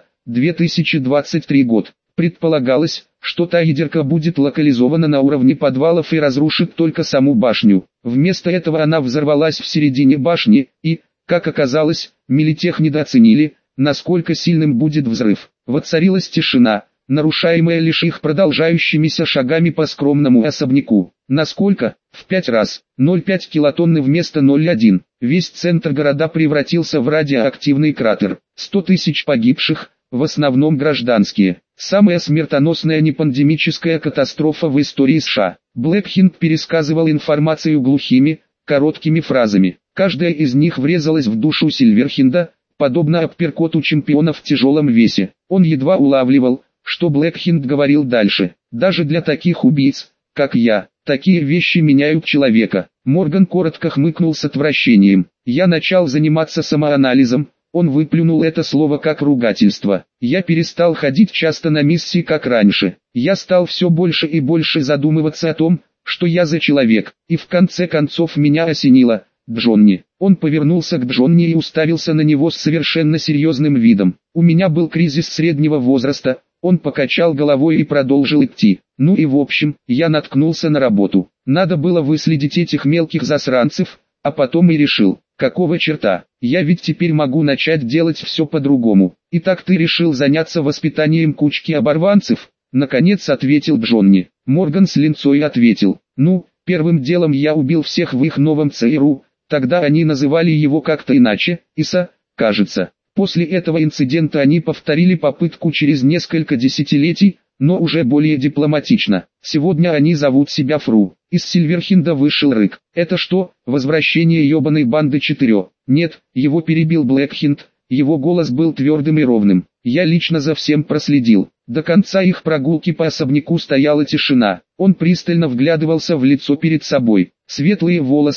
2023 год. Предполагалось, что та ядерка будет локализована на уровне подвалов и разрушит только саму башню. Вместо этого она взорвалась в середине башни, и, как оказалось, Милитех недооценили, насколько сильным будет взрыв. Воцарилась тишина, нарушаемая лишь их продолжающимися шагами по скромному особняку. Насколько? В 5 раз. 0,5 килотонны вместо 0,1. Весь центр города превратился в радиоактивный кратер. 100 тысяч погибших, в основном гражданские. Самая смертоносная непандемическая катастрофа в истории США. Блэкхенд пересказывал информацию глухими, короткими фразами. Каждая из них врезалась в душу Сильверхенда, подобно апперкоту чемпиона в тяжелом весе. Он едва улавливал, что Блэкхенд говорил дальше. «Даже для таких убийц, как я, такие вещи меняют человека». Морган коротко хмыкнул с отвращением. «Я начал заниматься самоанализом». Он выплюнул это слово как ругательство. «Я перестал ходить часто на миссии как раньше. Я стал все больше и больше задумываться о том, что я за человек. И в конце концов меня осенило. Джонни». Он повернулся к Джонни и уставился на него с совершенно серьезным видом. «У меня был кризис среднего возраста». Он покачал головой и продолжил идти. «Ну и в общем, я наткнулся на работу. Надо было выследить этих мелких засранцев, а потом и решил, какого черта, я ведь теперь могу начать делать все по-другому. Итак, ты решил заняться воспитанием кучки оборванцев?» Наконец ответил Джонни. Морган с линцой ответил: «Ну, первым делом я убил всех в их новом ЦРУ, тогда они называли его как-то иначе, ИСа, кажется. После этого инцидента они повторили попытку через несколько десятилетий, но уже более дипломатично. Сегодня они зовут себя ФРУ». Из Сильверхенда вышел рык. «Это что, возвращение ебаной банды 4? «Нет», его перебил Блэкхенд, его голос был твердым и ровным. «Я лично за всем проследил». До конца их прогулки по особняку стояла тишина. Он пристально вглядывался в лицо перед собой. Светлые волосы,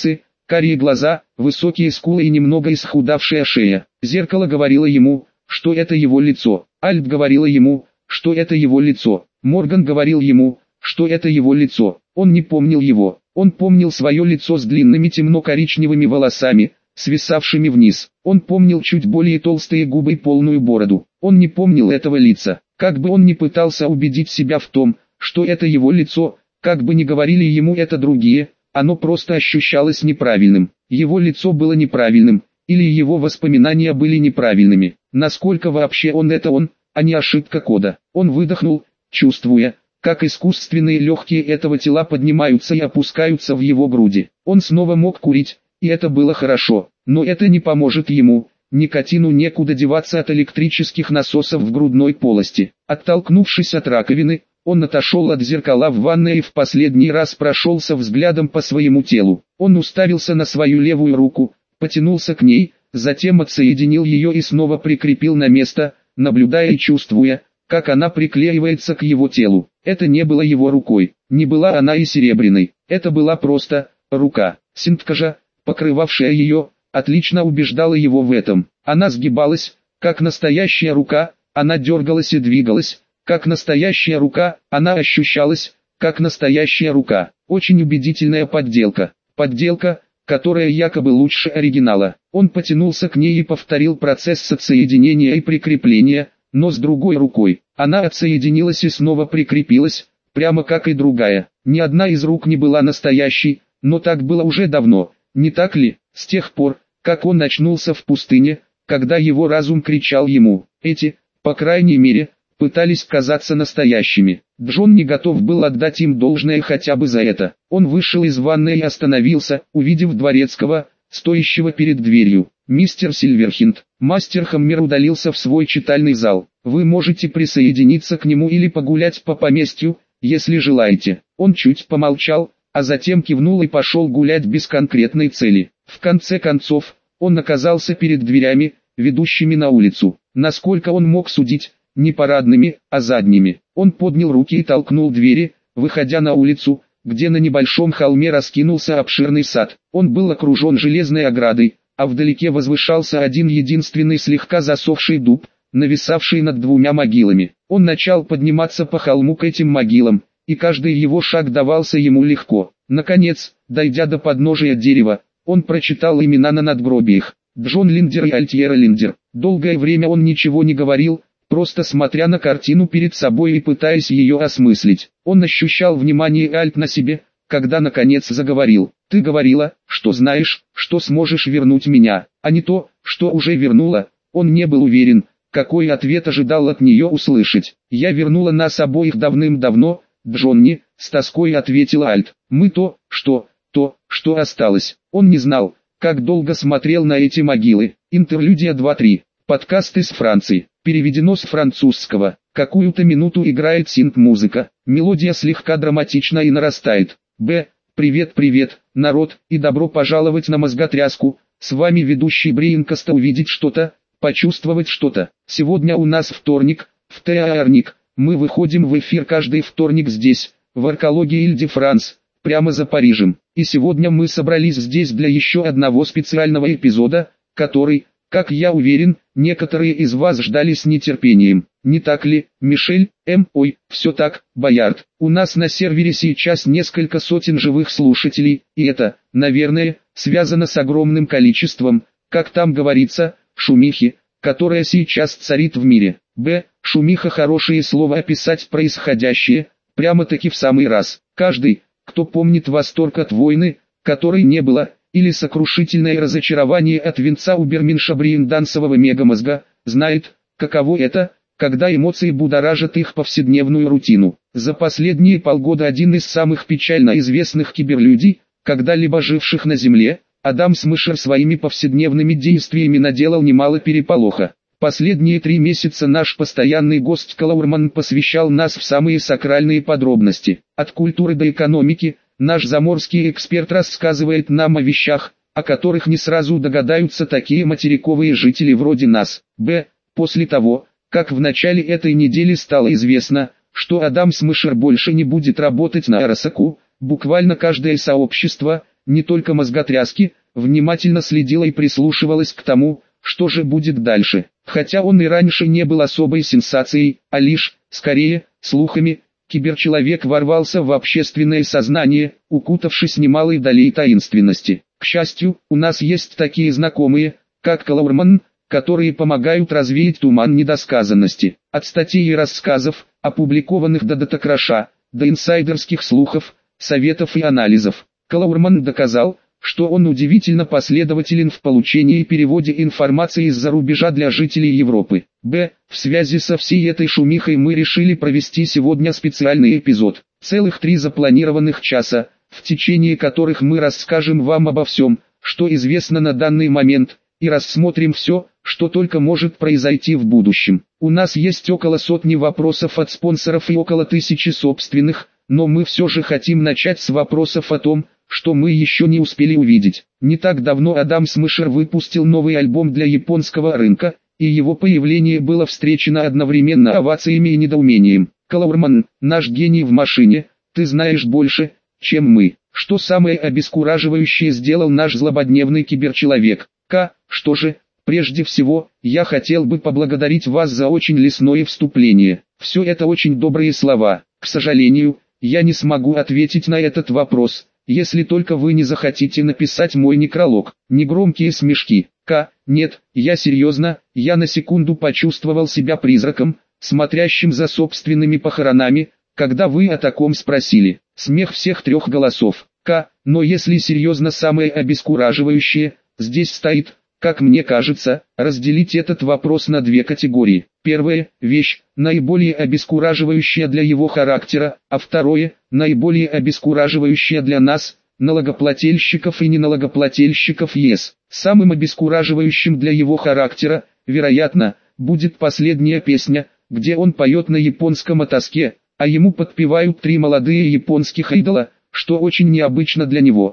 карие глаза, высокие скулы и немного исхудавшая шея. Зеркало говорило ему, что это его лицо. Альт говорила ему, что это его лицо. Морган говорил ему, что это его лицо. Он не помнил его. Он помнил свое лицо с длинными темно-коричневыми волосами, свисавшими вниз. Он помнил чуть более толстые губы и полную бороду. Он не помнил этого лица. Как бы он ни пытался убедить себя в том, что это его лицо, как бы ни говорили ему это другие, оно просто ощущалось неправильным. Его лицо было неправильным, или его воспоминания были неправильными. Насколько вообще он это он, а не ошибка кода. Он выдохнул, чувствуя, как искусственные легкие этого тела поднимаются и опускаются в его груди. Он снова мог курить, и это было хорошо, но это не поможет ему. Никотину некуда деваться от электрических насосов в грудной полости. Оттолкнувшись от раковины, он отошел от зеркала в ванной и в последний раз прошелся взглядом по своему телу. Он уставился на свою левую руку, потянулся к ней, затем отсоединил ее и снова прикрепил на место, наблюдая и чувствуя, как она приклеивается к его телу. Это не было его рукой, не была она и серебряной, это была просто рука. Синткожа, покрывавшая ее, отлично убеждала его в этом. Она сгибалась, как настоящая рука, она дергалась и двигалась, как настоящая рука, она ощущалась, как настоящая рука. Очень убедительная подделка. Подделка, которая якобы лучше оригинала. Он потянулся к ней и повторил процесс отсоединения и прикрепления, но с другой рукой. Она отсоединилась и снова прикрепилась, прямо как и другая. Ни одна из рук не была настоящей, но так было уже давно, не так ли? С тех пор, как он очнулся в пустыне, когда его разум кричал ему, эти, по крайней мере, пытались казаться настоящими. Джон не готов был отдать им должное хотя бы за это. Он вышел из ванной и остановился, увидев дворецкого, стоящего перед дверью. «Мистер Сильверхинд». Мастер Хаммер удалился в свой читальный зал. «Вы можете присоединиться к нему или погулять по поместью, если желаете». Он чуть помолчал, а затем кивнул и пошел гулять без конкретной цели. В конце концов, он оказался перед дверями, ведущими на улицу. Насколько он мог судить, не парадными, а задними. Он поднял руки и толкнул двери, выходя на улицу, где на небольшом холме раскинулся обширный сад. Он был окружен железной оградой, а вдалеке возвышался один единственный слегка засохший дуб, нависавший над двумя могилами. Он начал подниматься по холму к этим могилам, и каждый его шаг давался ему легко. Наконец, дойдя до подножия дерева, он прочитал имена на надгробиях. Джон Линдер и Альтьера Линдер. Долгое время он ничего не говорил, просто смотря на картину перед собой и пытаясь ее осмыслить. Он ощущал внимание Альт на себе, когда наконец заговорил. «Ты говорила, что знаешь, что сможешь вернуть меня, а не то, что уже вернула». Он не был уверен, какой ответ ожидал от нее услышать. «Я вернула нас обоих давным-давно, Джонни», — с тоской ответила Альт. «Мы то, что осталось». Он не знал, как долго смотрел на эти могилы. Интерлюдия 2-3. Подкаст из Франции. Переведено с французского. Какую-то минуту играет синт-музыка. Мелодия слегка драматична и нарастает. Привет, народ, и добро пожаловать на мозготряску. С вами ведущий Брейн Коста. Увидеть что-то, почувствовать что-то. Сегодня у нас вторник, вторник. Мы выходим в эфир каждый вторник здесь, в Аркологии Иль-де-Франс, прямо за Парижем. И сегодня мы собрались здесь для еще одного специального эпизода, который, как я уверен, некоторые из вас ждали с нетерпением. Не так ли, Мишель? Все так, Боярд. У нас на сервере сейчас несколько сотен живых слушателей, и это, наверное, связано с огромным количеством, как там говорится, шумихи, которая сейчас царит в мире. Шумиха — хорошее слово описать происходящее, прямо-таки в самый раз. Каждый, кто помнит восторг от войны, которой не было, или сокрушительное разочарование от венца уберменша бриендансового мегамозга, знает, каково это, когда эмоции будоражат их повседневную рутину. За последние полгода один из самых печально известных киберлюдей, когда-либо живших на Земле, Адам Смышер, своими повседневными действиями наделал немало переполоха. Последние 3 месяца наш постоянный гость Калаурман посвящал нас в самые сакральные подробности. От культуры до экономики, наш заморский эксперт рассказывает нам о вещах, о которых не сразу догадаются такие материковые жители вроде нас. После того, как в начале этой недели стало известно, что Адам Смышер больше не будет работать на Арасаку, буквально каждое сообщество, не только мозготряски, внимательно следила и прислушивалась к тому, что же будет дальше. Хотя он и раньше не был особой сенсацией, а лишь, скорее, слухами, киберчеловек ворвался в общественное сознание, укутавшись немалой долей таинственности. К счастью, у нас есть такие знакомые, как Калаурман, которые помогают развеять туман недосказанности. От статей и рассказов, опубликованных до Датакраша, до инсайдерских слухов, советов и анализов. Калаурман доказал, что он удивительно последователен в получении и переводе информации из-за рубежа для жителей Европы. В связи со всей этой шумихой мы решили провести сегодня специальный эпизод. Целых 3 запланированных часа, в течение которых мы расскажем вам обо всем, что известно на данный момент, и рассмотрим все, что только может произойти в будущем. У нас есть около 100 вопросов от спонсоров и около 1000 собственных, но мы все же хотим начать с вопросов о том, что мы еще не успели увидеть. Не так давно Адам Смешер выпустил новый альбом для японского рынка, и его появление было встречено одновременно овациями и недоумением. Калаурман, наш гений в машине, ты знаешь больше, чем мы. Что самое обескураживающее сделал наш злободневный киберчеловек? Что же, прежде всего, я хотел бы поблагодарить вас за очень лесное вступление. Все это очень добрые слова. К сожалению, я не смогу ответить на этот вопрос, если только вы не захотите написать мой некролог. Негромкие смешки. Нет, я серьезно, я на секунду почувствовал себя призраком, смотрящим за собственными похоронами, когда вы о таком спросили. Смех всех 3 голосов. Но если серьезно, самое обескураживающее, здесь стоит, как мне кажется, разделить этот вопрос на 2 категории. Первая вещь, наиболее обескураживающая для его характера, а второе, наиболее обескураживающая для нас, налогоплательщиков и неналогоплательщиков ЕС. Самым обескураживающим для его характера, вероятно, будет последняя песня, где он поет на японском о тоске, а ему подпевают 3 молодые японских идола, что очень необычно для него.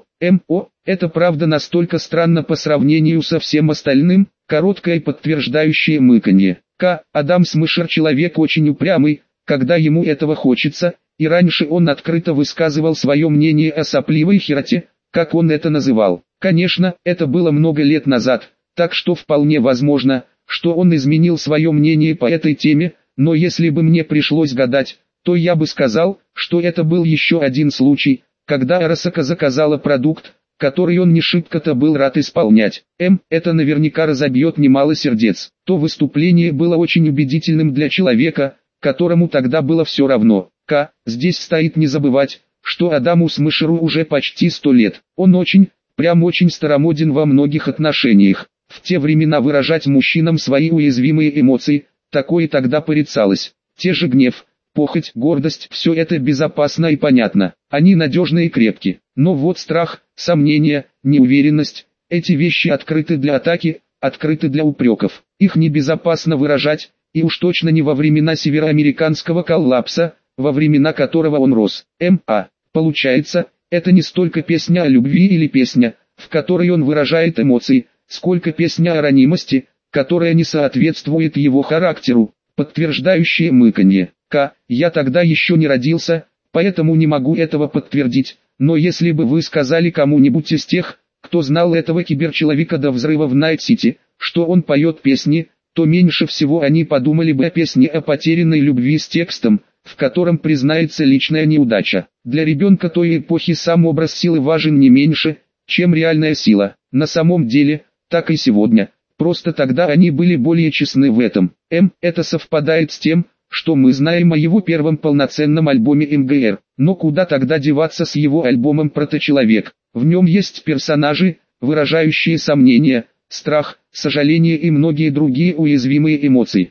Это правда настолько странно по сравнению со всем остальным, короткое подтверждающее мыканье. Адам Смешер человек очень упрямый, когда ему этого хочется, и раньше он открыто высказывал свое мнение о сопливой хероте, как он это называл. Конечно, это было много лет назад, так что вполне возможно, что он изменил свое мнение по этой теме, но если бы мне пришлось гадать, то я бы сказал, что это был еще один случай, когда Арасака заказала продукт, который он не шибко-то был рад исполнять. Это наверняка разобьет немало сердец. То выступление было очень убедительным для человека, которому тогда было все равно. Здесь стоит не забывать, что Адаму Смешеру уже почти 100 лет. Он очень, прям очень старомоден во многих отношениях. В те времена выражать мужчинам свои уязвимые эмоции, такое тогда порицалось. Те же гнев, похоть, гордость, все это безопасно и понятно. Они надежны и крепки. Но вот страх, сомнения, неуверенность, эти вещи открыты для атаки, открыты для упреков. Их небезопасно выражать, и уж точно не во времена североамериканского коллапса, во времена которого он рос. Получается, это не столько песня о любви или песня, в которой он выражает эмоции, сколько песня о ранимости, которая не соответствует его характеру, подтверждающее мыканье. Я тогда еще не родился, поэтому не могу этого подтвердить, но если бы вы сказали кому-нибудь из тех, кто знал этого киберчеловека до взрыва в Найт-Сити, что он поет песни, то меньше всего они подумали бы о песне о потерянной любви с текстом, в котором признается личная неудача. Для ребенка той эпохи сам образ силы важен не меньше, чем реальная сила. На самом деле, так и сегодня. Просто тогда они были более честны в этом. Это совпадает с тем, что мы знаем о его первом полноценном альбоме МГР. Но куда тогда деваться с его альбомом «Проточеловек»? В нем есть персонажи, выражающие сомнения, страх, сожаление и многие другие уязвимые эмоции.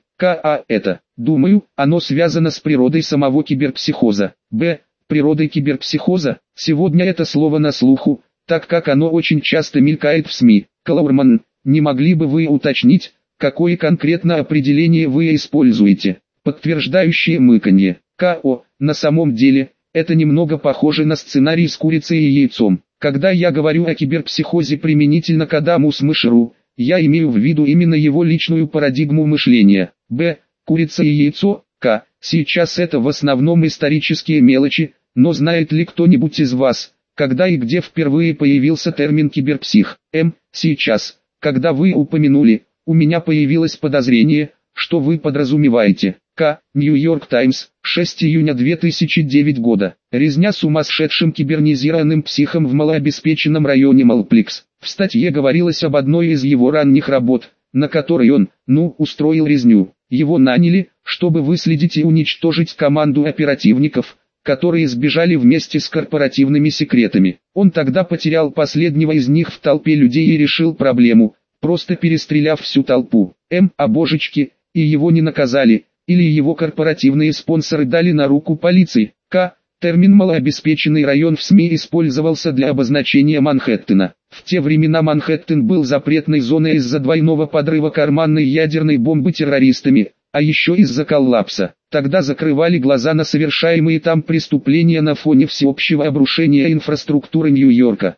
Думаю, оно связано с природой самого киберпсихоза. Природой киберпсихоза. Сегодня это слово на слуху, так как оно очень часто мелькает в СМИ. Калаурман, не могли бы вы уточнить, какое конкретно определение вы используете? Подтверждающее мыканье. На самом деле, это немного похоже на сценарий с курицей и яйцом. Когда я говорю о киберпсихозе применительно к Адаму Смешеру, я имею в виду именно его личную парадигму мышления. Курица и яйцо. Сейчас это в основном исторические мелочи, но знает ли кто-нибудь из вас, когда и где впервые появился термин киберпсих? Сейчас, когда вы упомянули, у меня появилось подозрение, что вы подразумеваете. Нью-Йорк Таймс, 6 июня 2009 года. Резня сумасшедшим кибернизированным психом в малообеспеченном районе Малплекс. В статье говорилось об одной из его ранних работ, на которой он, устроил резню. Его наняли, чтобы выследить и уничтожить команду оперативников, которые сбежали вместе с корпоративными секретами. Он тогда потерял последнего из них в толпе людей и решил проблему, просто перестреляв всю толпу. А божечки, и его не наказали, или его корпоративные спонсоры дали на руку полиции. Термин «малообеспеченный район» в СМИ использовался для обозначения Манхэттена. В те времена Манхэттен был запретной зоной из-за двойного подрыва карманной ядерной бомбы террористами, а еще из-за коллапса. Тогда закрывали глаза на совершаемые там преступления на фоне всеобщего обрушения инфраструктуры Нью-Йорка.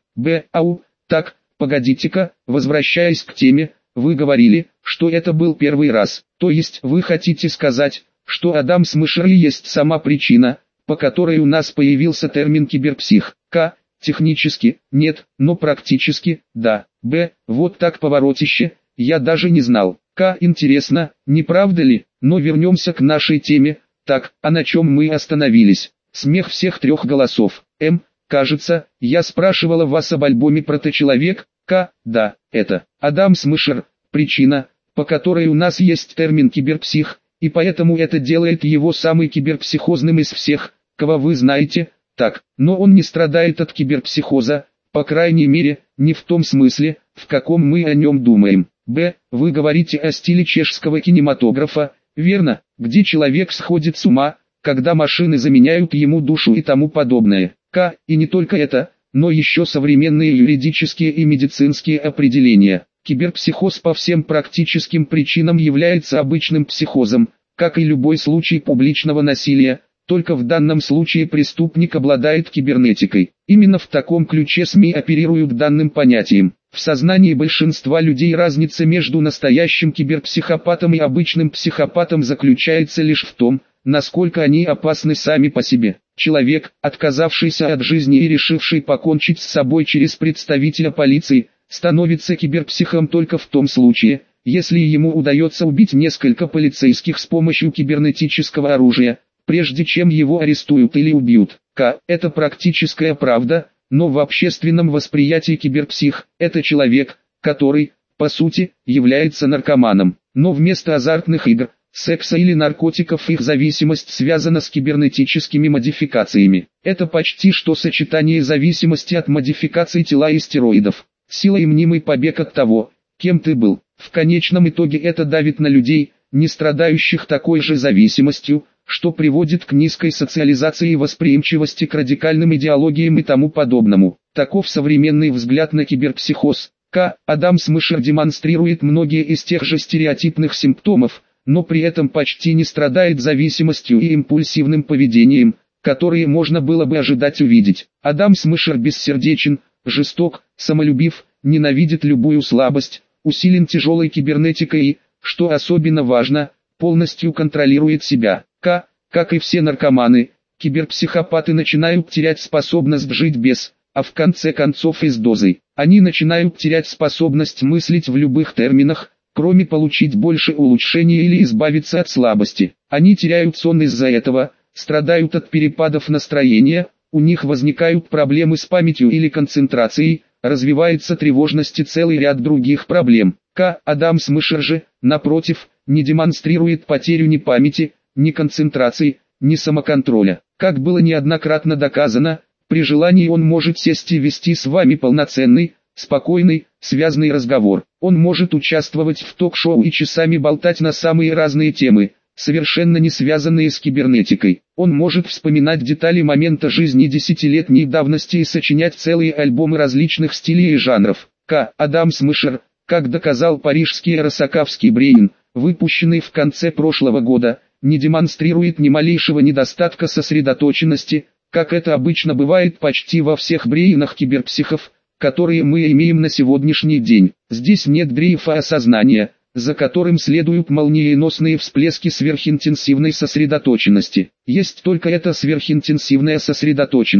Так, погодите-ка, возвращаясь к теме, вы говорили, что это был первый раз. То есть вы хотите сказать, что Адам Смешер и есть сама причина, по которой у нас появился термин киберпсих? Технически, нет, но практически, да. Вот так поворотище, я даже не знал. Интересно, не правда ли? Но вернемся к нашей теме. Так, а на чем мы остановились? Смех всех трех голосов. Кажется, я спрашивала вас об альбоме «Проточеловек». Да, это Адам Смешер, причина, по которой у нас есть термин киберпсих, и поэтому это делает его самый киберпсихозным из всех, кого вы знаете. Так, но он не страдает от киберпсихоза, по крайней мере, не в том смысле, в каком мы о нем думаем. Вы говорите о стиле чешского кинематографа, верно, где человек сходит с ума, когда машины заменяют ему душу и тому подобное. И не только это, но еще современные юридические и медицинские определения. Киберпсихоз по всем практическим причинам является обычным психозом, как и любой случай публичного насилия, только в данном случае преступник обладает кибернетикой. Именно в таком ключе СМИ оперируют данным понятием. В сознании большинства людей разница между настоящим киберпсихопатом и обычным психопатом заключается лишь в том, насколько они опасны сами по себе. Человек, отказавшийся от жизни и решивший покончить с собой через представителя полиции, становится киберпсихом только в том случае, если ему удается убить несколько полицейских с помощью кибернетического оружия, прежде чем его арестуют или убьют. Это практическая правда, но в общественном восприятии киберпсих – это человек, который, по сути, является наркоманом. Но вместо азартных игр, секса или наркотиков их зависимость связана с кибернетическими модификациями. Это почти что сочетание зависимости от модификаций тела и стероидов. Сила и мнимый побег от того, кем ты был. В конечном итоге это давит на людей, не страдающих такой же зависимостью, что приводит к низкой социализации и восприимчивости к радикальным идеологиям и тому подобному. Таков современный взгляд на киберпсихоз. Адам Смешер демонстрирует многие из тех же стереотипных симптомов, но при этом почти не страдает зависимостью и импульсивным поведением, которые можно было бы ожидать увидеть. Адам Смешер бессердечен, жесток, самолюбив, ненавидит любую слабость, усилен тяжелой кибернетикой и, что особенно важно, полностью контролирует себя. Как и все наркоманы, киберпсихопаты начинают терять способность жить без, а в конце концов и с дозой. Они начинают терять способность мыслить в любых терминах, кроме получить больше улучшения или избавиться от слабости. Они теряют сон из-за этого, страдают от перепадов настроения, у них возникают проблемы с памятью или концентрацией, развивается тревожность и целый ряд других проблем. Адам Смешер же, напротив, не демонстрирует потерю ни памяти, ни концентрации, ни самоконтроля. Как было неоднократно доказано, при желании он может сесть и вести с вами полноценный, спокойный, связный разговор. Он может участвовать в ток-шоу и часами болтать на самые разные темы, совершенно не связанные с кибернетикой. Он может вспоминать детали момента жизни десятилетней давности и сочинять целые альбомы различных стилей и жанров. Адам Смешер, как доказал парижский росаковский Брейн, выпущенный в конце прошлого года, не демонстрирует ни малейшего недостатка сосредоточенности, как это обычно бывает почти во всех брейнах киберпсихов, которые мы имеем на сегодняшний день. Здесь нет дрейфа осознания, за которым следуют молниеносные всплески сверхинтенсивной сосредоточенности. Есть только эта сверхинтенсивная сосредоточенность.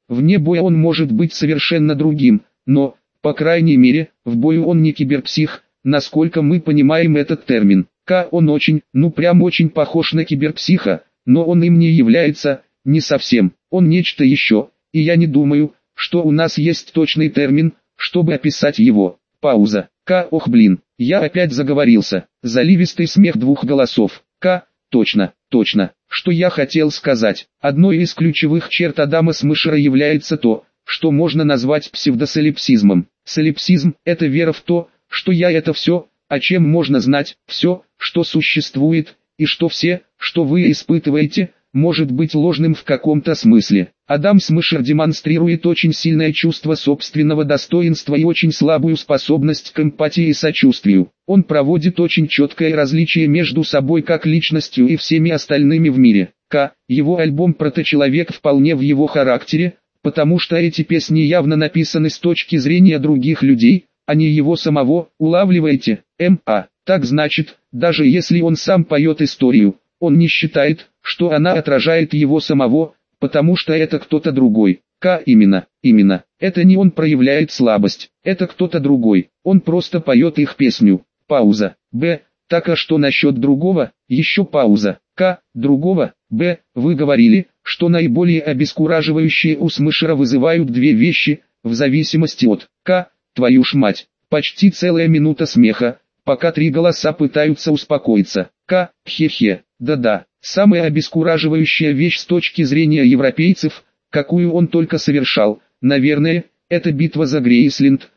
Вне боя он может быть совершенно другим, но, по крайней мере, в бою он не киберпсих, насколько мы понимаем этот термин. Он очень, прям очень похож на киберпсиха, но он им не является, не совсем. Он нечто еще, и я не думаю, что у нас есть точный термин, чтобы описать его. Пауза. Ох блин, я опять заговорился. Заливистый смех двух голосов. Точно. Что я хотел сказать. Одной из ключевых черт Адама Смешера является то, что можно назвать псевдосолипсизмом. Солипсизм – это вера в то, что я – это все, о чем можно знать, все, что существует, и что все, что вы испытываете, может быть ложным в каком-то смысле. Адам Смешер демонстрирует очень сильное чувство собственного достоинства и очень слабую способность к эмпатии и сочувствию. Он проводит очень четкое различие между собой как личностью и всеми остальными в мире. Его альбом «Проточеловек» вполне в его характере, потому что эти песни явно написаны с точки зрения других людей, а не его самого, улавливаете? Так значит, даже если он сам поет историю, он не считает, что она отражает его самого, потому что это кто-то другой. Именно. Это не он проявляет слабость, это кто-то другой, он просто поет их песню. Пауза. Так а что насчет другого? Еще пауза. Другого. Вы говорили, что наиболее обескураживающие у Смешера вызывают две вещи, в зависимости от твою ж мать. Почти целая минута смеха, пока три голоса пытаются успокоиться. Хе-хе. Да-да, самая обескураживающая вещь с точки зрения европейцев, какую он только совершал, наверное, это битва за Грейсленд,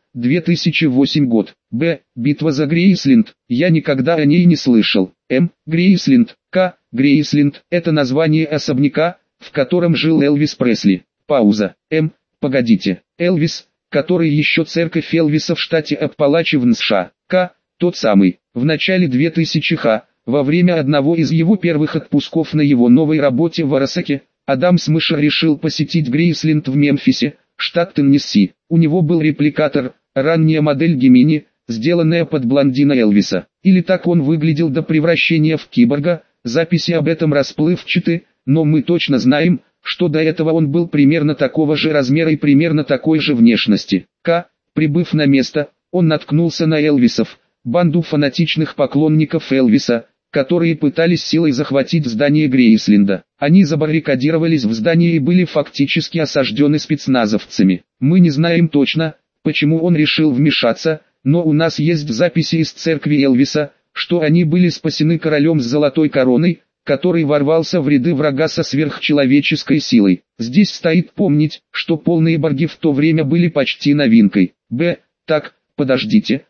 2008 год. Битва за Грейсленд, я никогда о ней не слышал. Грейсленд, Грейсленд, это название особняка, в котором жил Элвис Пресли. Пауза. Погодите, Элвис, который еще церковь Элвиса в штате Аппалачи в США. Тот самый, в начале 2000-х, во время одного из его первых отпусков на его новой работе в Арасаке, Адам Смешер решил посетить Грейсленд в Мемфисе, штат Теннесси. У него был репликатор, ранняя модель Гемини, сделанная под блондина Элвиса. Или так он выглядел до превращения в киборга, записи об этом расплывчаты, но мы точно знаем, что до этого он был примерно такого же размера и примерно такой же внешности. Прибыв на место, он наткнулся на Элвисов, банду фанатичных поклонников Элвиса, которые пытались силой захватить здание Грейсленда. Они забаррикадировались в здании и были фактически осаждены спецназовцами. Мы не знаем точно, почему он решил вмешаться, но у нас есть записи из церкви Элвиса, что они были спасены королем с золотой короной, который ворвался в ряды врага со сверхчеловеческой силой. Здесь стоит помнить, что полные борги в то время были почти новинкой. Так, подождите,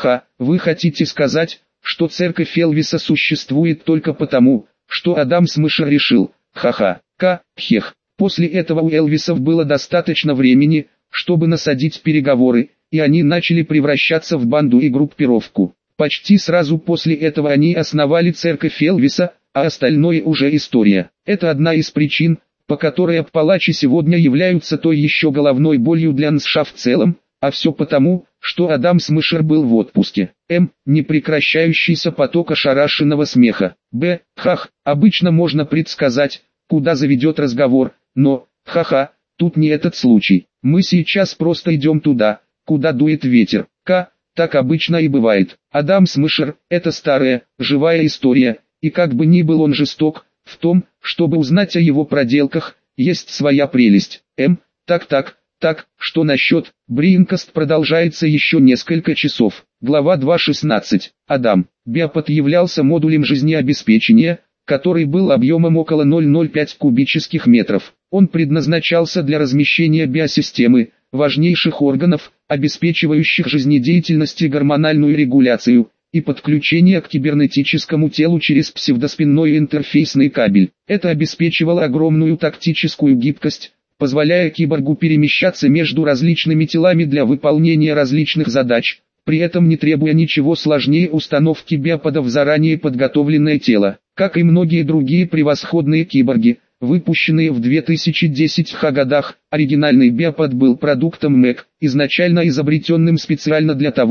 вы хотите сказать, что церковь Элвиса существует только потому, что Адам Смешер решил, После этого у Элвисов было достаточно времени, чтобы насадить переговоры, и они начали превращаться в банду и группировку. Почти сразу после этого они основали церковь Элвиса, а остальное уже история. Это одна из причин, по которой Аппалачи сегодня являются той еще головной болью для США в целом, а все потому, что Адам Смешер был в отпуске. Непрекращающийся поток ошарашенного смеха. Обычно можно предсказать, куда заведет разговор, но, тут не этот случай. Мы сейчас просто идем туда, куда дует ветер. Так обычно и бывает. Адам Смешер – это старая, живая история, и как бы ни был он жесток, в том, чтобы узнать о его проделках, есть своя прелесть. Так, что насчет? Бринкаст продолжается еще несколько часов. Глава 2.16. Адам. Биопод являлся модулем жизнеобеспечения, который был объемом около 0,05 кубических метров. Он предназначался для размещения биосистемы, важнейших органов, обеспечивающих жизнедеятельность и гормональную регуляцию, и подключение к кибернетическому телу через псевдоспинной интерфейсный кабель. Это обеспечивало огромную тактическую гибкость, позволяя киборгу перемещаться между различными телами для выполнения различных задач, при этом не требуя ничего сложнее установки биопода в заранее подготовленное тело. Как и многие другие превосходные киборги, выпущенные в 2010-х годах, оригинальный биопод был продуктом МЭК, изначально изобретенным специально для того,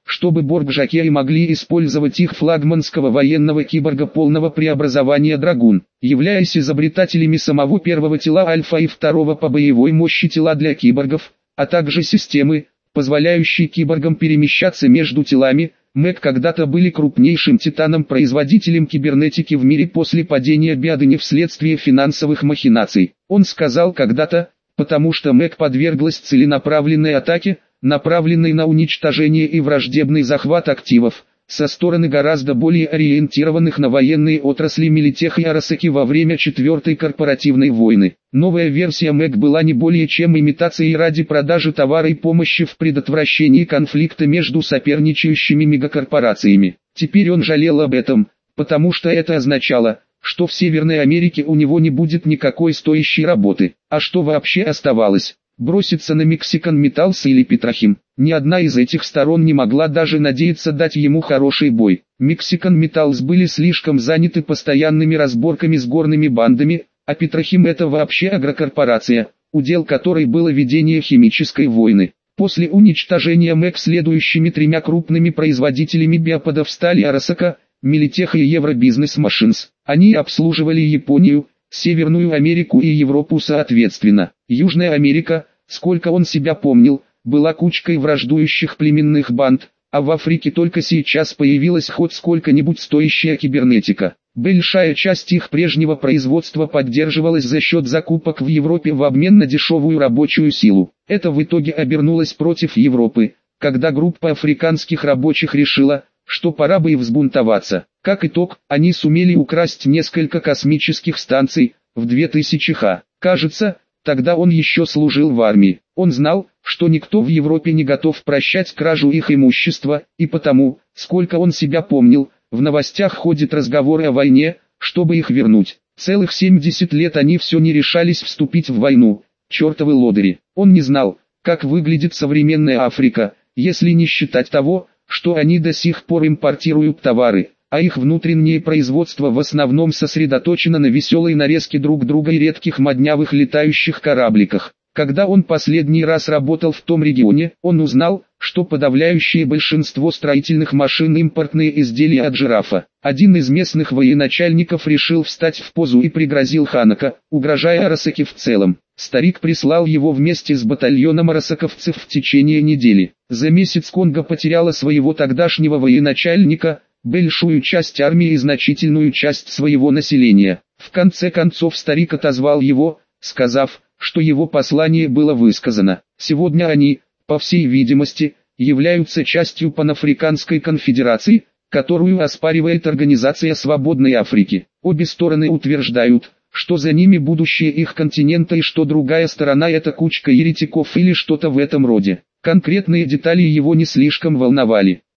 чтобы Борджакеи могли использовать их флагманского военного киборга полного преобразования «Драгун», являясь изобретателями самого первого тела Альфа и второго по боевой мощи тела для киборгов, а также системы, позволяющей киборгам перемещаться между телами. МЭК когда-то были крупнейшим титаном-производителем кибернетики в мире после падения Бядыни вследствие финансовых махинаций. Он сказал когда-то, потому что МЭК подверглась целенаправленной атаке, направленной на уничтожение и враждебный захват активов, со стороны гораздо более ориентированных на военные отрасли Милитех и Арасаки во время Четвертой корпоративной войны. Новая версия МЭК была не более чем имитацией ради продажи товара и помощи в предотвращении конфликта между соперничающими мегакорпорациями. Теперь он жалел об этом, потому что это означало, что в Северной Америке у него не будет никакой стоящей работы. А что вообще оставалось? Броситься на Mexican Metals или Petrochim. Ни одна из этих сторон не могла даже надеяться дать ему хороший бой. Mexican Metals были слишком заняты постоянными разборками с горными бандами, а Petrochim это вообще агрокорпорация, удел которой было ведение химической войны. После уничтожения МЭК следующими тремя крупными производителями биоподов стали Arasaka, Милитех и Евробизнес Машинс. Они обслуживали Японию, Северную Америку и Европу соответственно. Южная Америка, сколько он себя помнил, была кучкой враждующих племенных банд, а в Африке только сейчас появилась хоть сколько-нибудь стоящая кибернетика. Большая часть их прежнего производства поддерживалась за счет закупок в Европе в обмен на дешевую рабочую силу. Это в итоге обернулось против Европы, когда группа африканских рабочих решила, что пора бы и взбунтоваться. Как итог, они сумели украсть несколько космических станций, в 2000 Кажется, тогда он еще служил в армии. Он знал, что никто в Европе не готов прощать кражу их имущества, и потому, сколько он себя помнил, в новостях ходят разговоры о войне, чтобы их вернуть. Целых 70 лет они все не решались вступить в войну, чертовы лодыри. Он не знал, как выглядит современная Африка, если не считать того, что они до сих пор импортируют товары, а их внутреннее производство в основном сосредоточено на веселой нарезке друг друга и редких моднявых летающих корабликах. Когда он последний раз работал в том регионе, он узнал, что подавляющее большинство строительных машин импортные изделия от жирафа. Один из местных военачальников решил встать в позу и пригрозил Ханако, угрожая Арасаки в целом. Старик прислал его вместе с батальоном арасаковцев в течение недели. За месяц Конго потеряла своего тогдашнего военачальника, большую часть армии и значительную часть своего населения. В конце концов старик отозвал его, сказав, что его послание было высказано. Сегодня они, по всей видимости, являются частью Панафриканской конфедерации, которую оспаривает Организация Свободной Африки. Обе стороны утверждают, что за ними будущее их континента и что другая сторона это кучка еретиков или что-то в этом роде. Конкретные детали его не слишком волновали.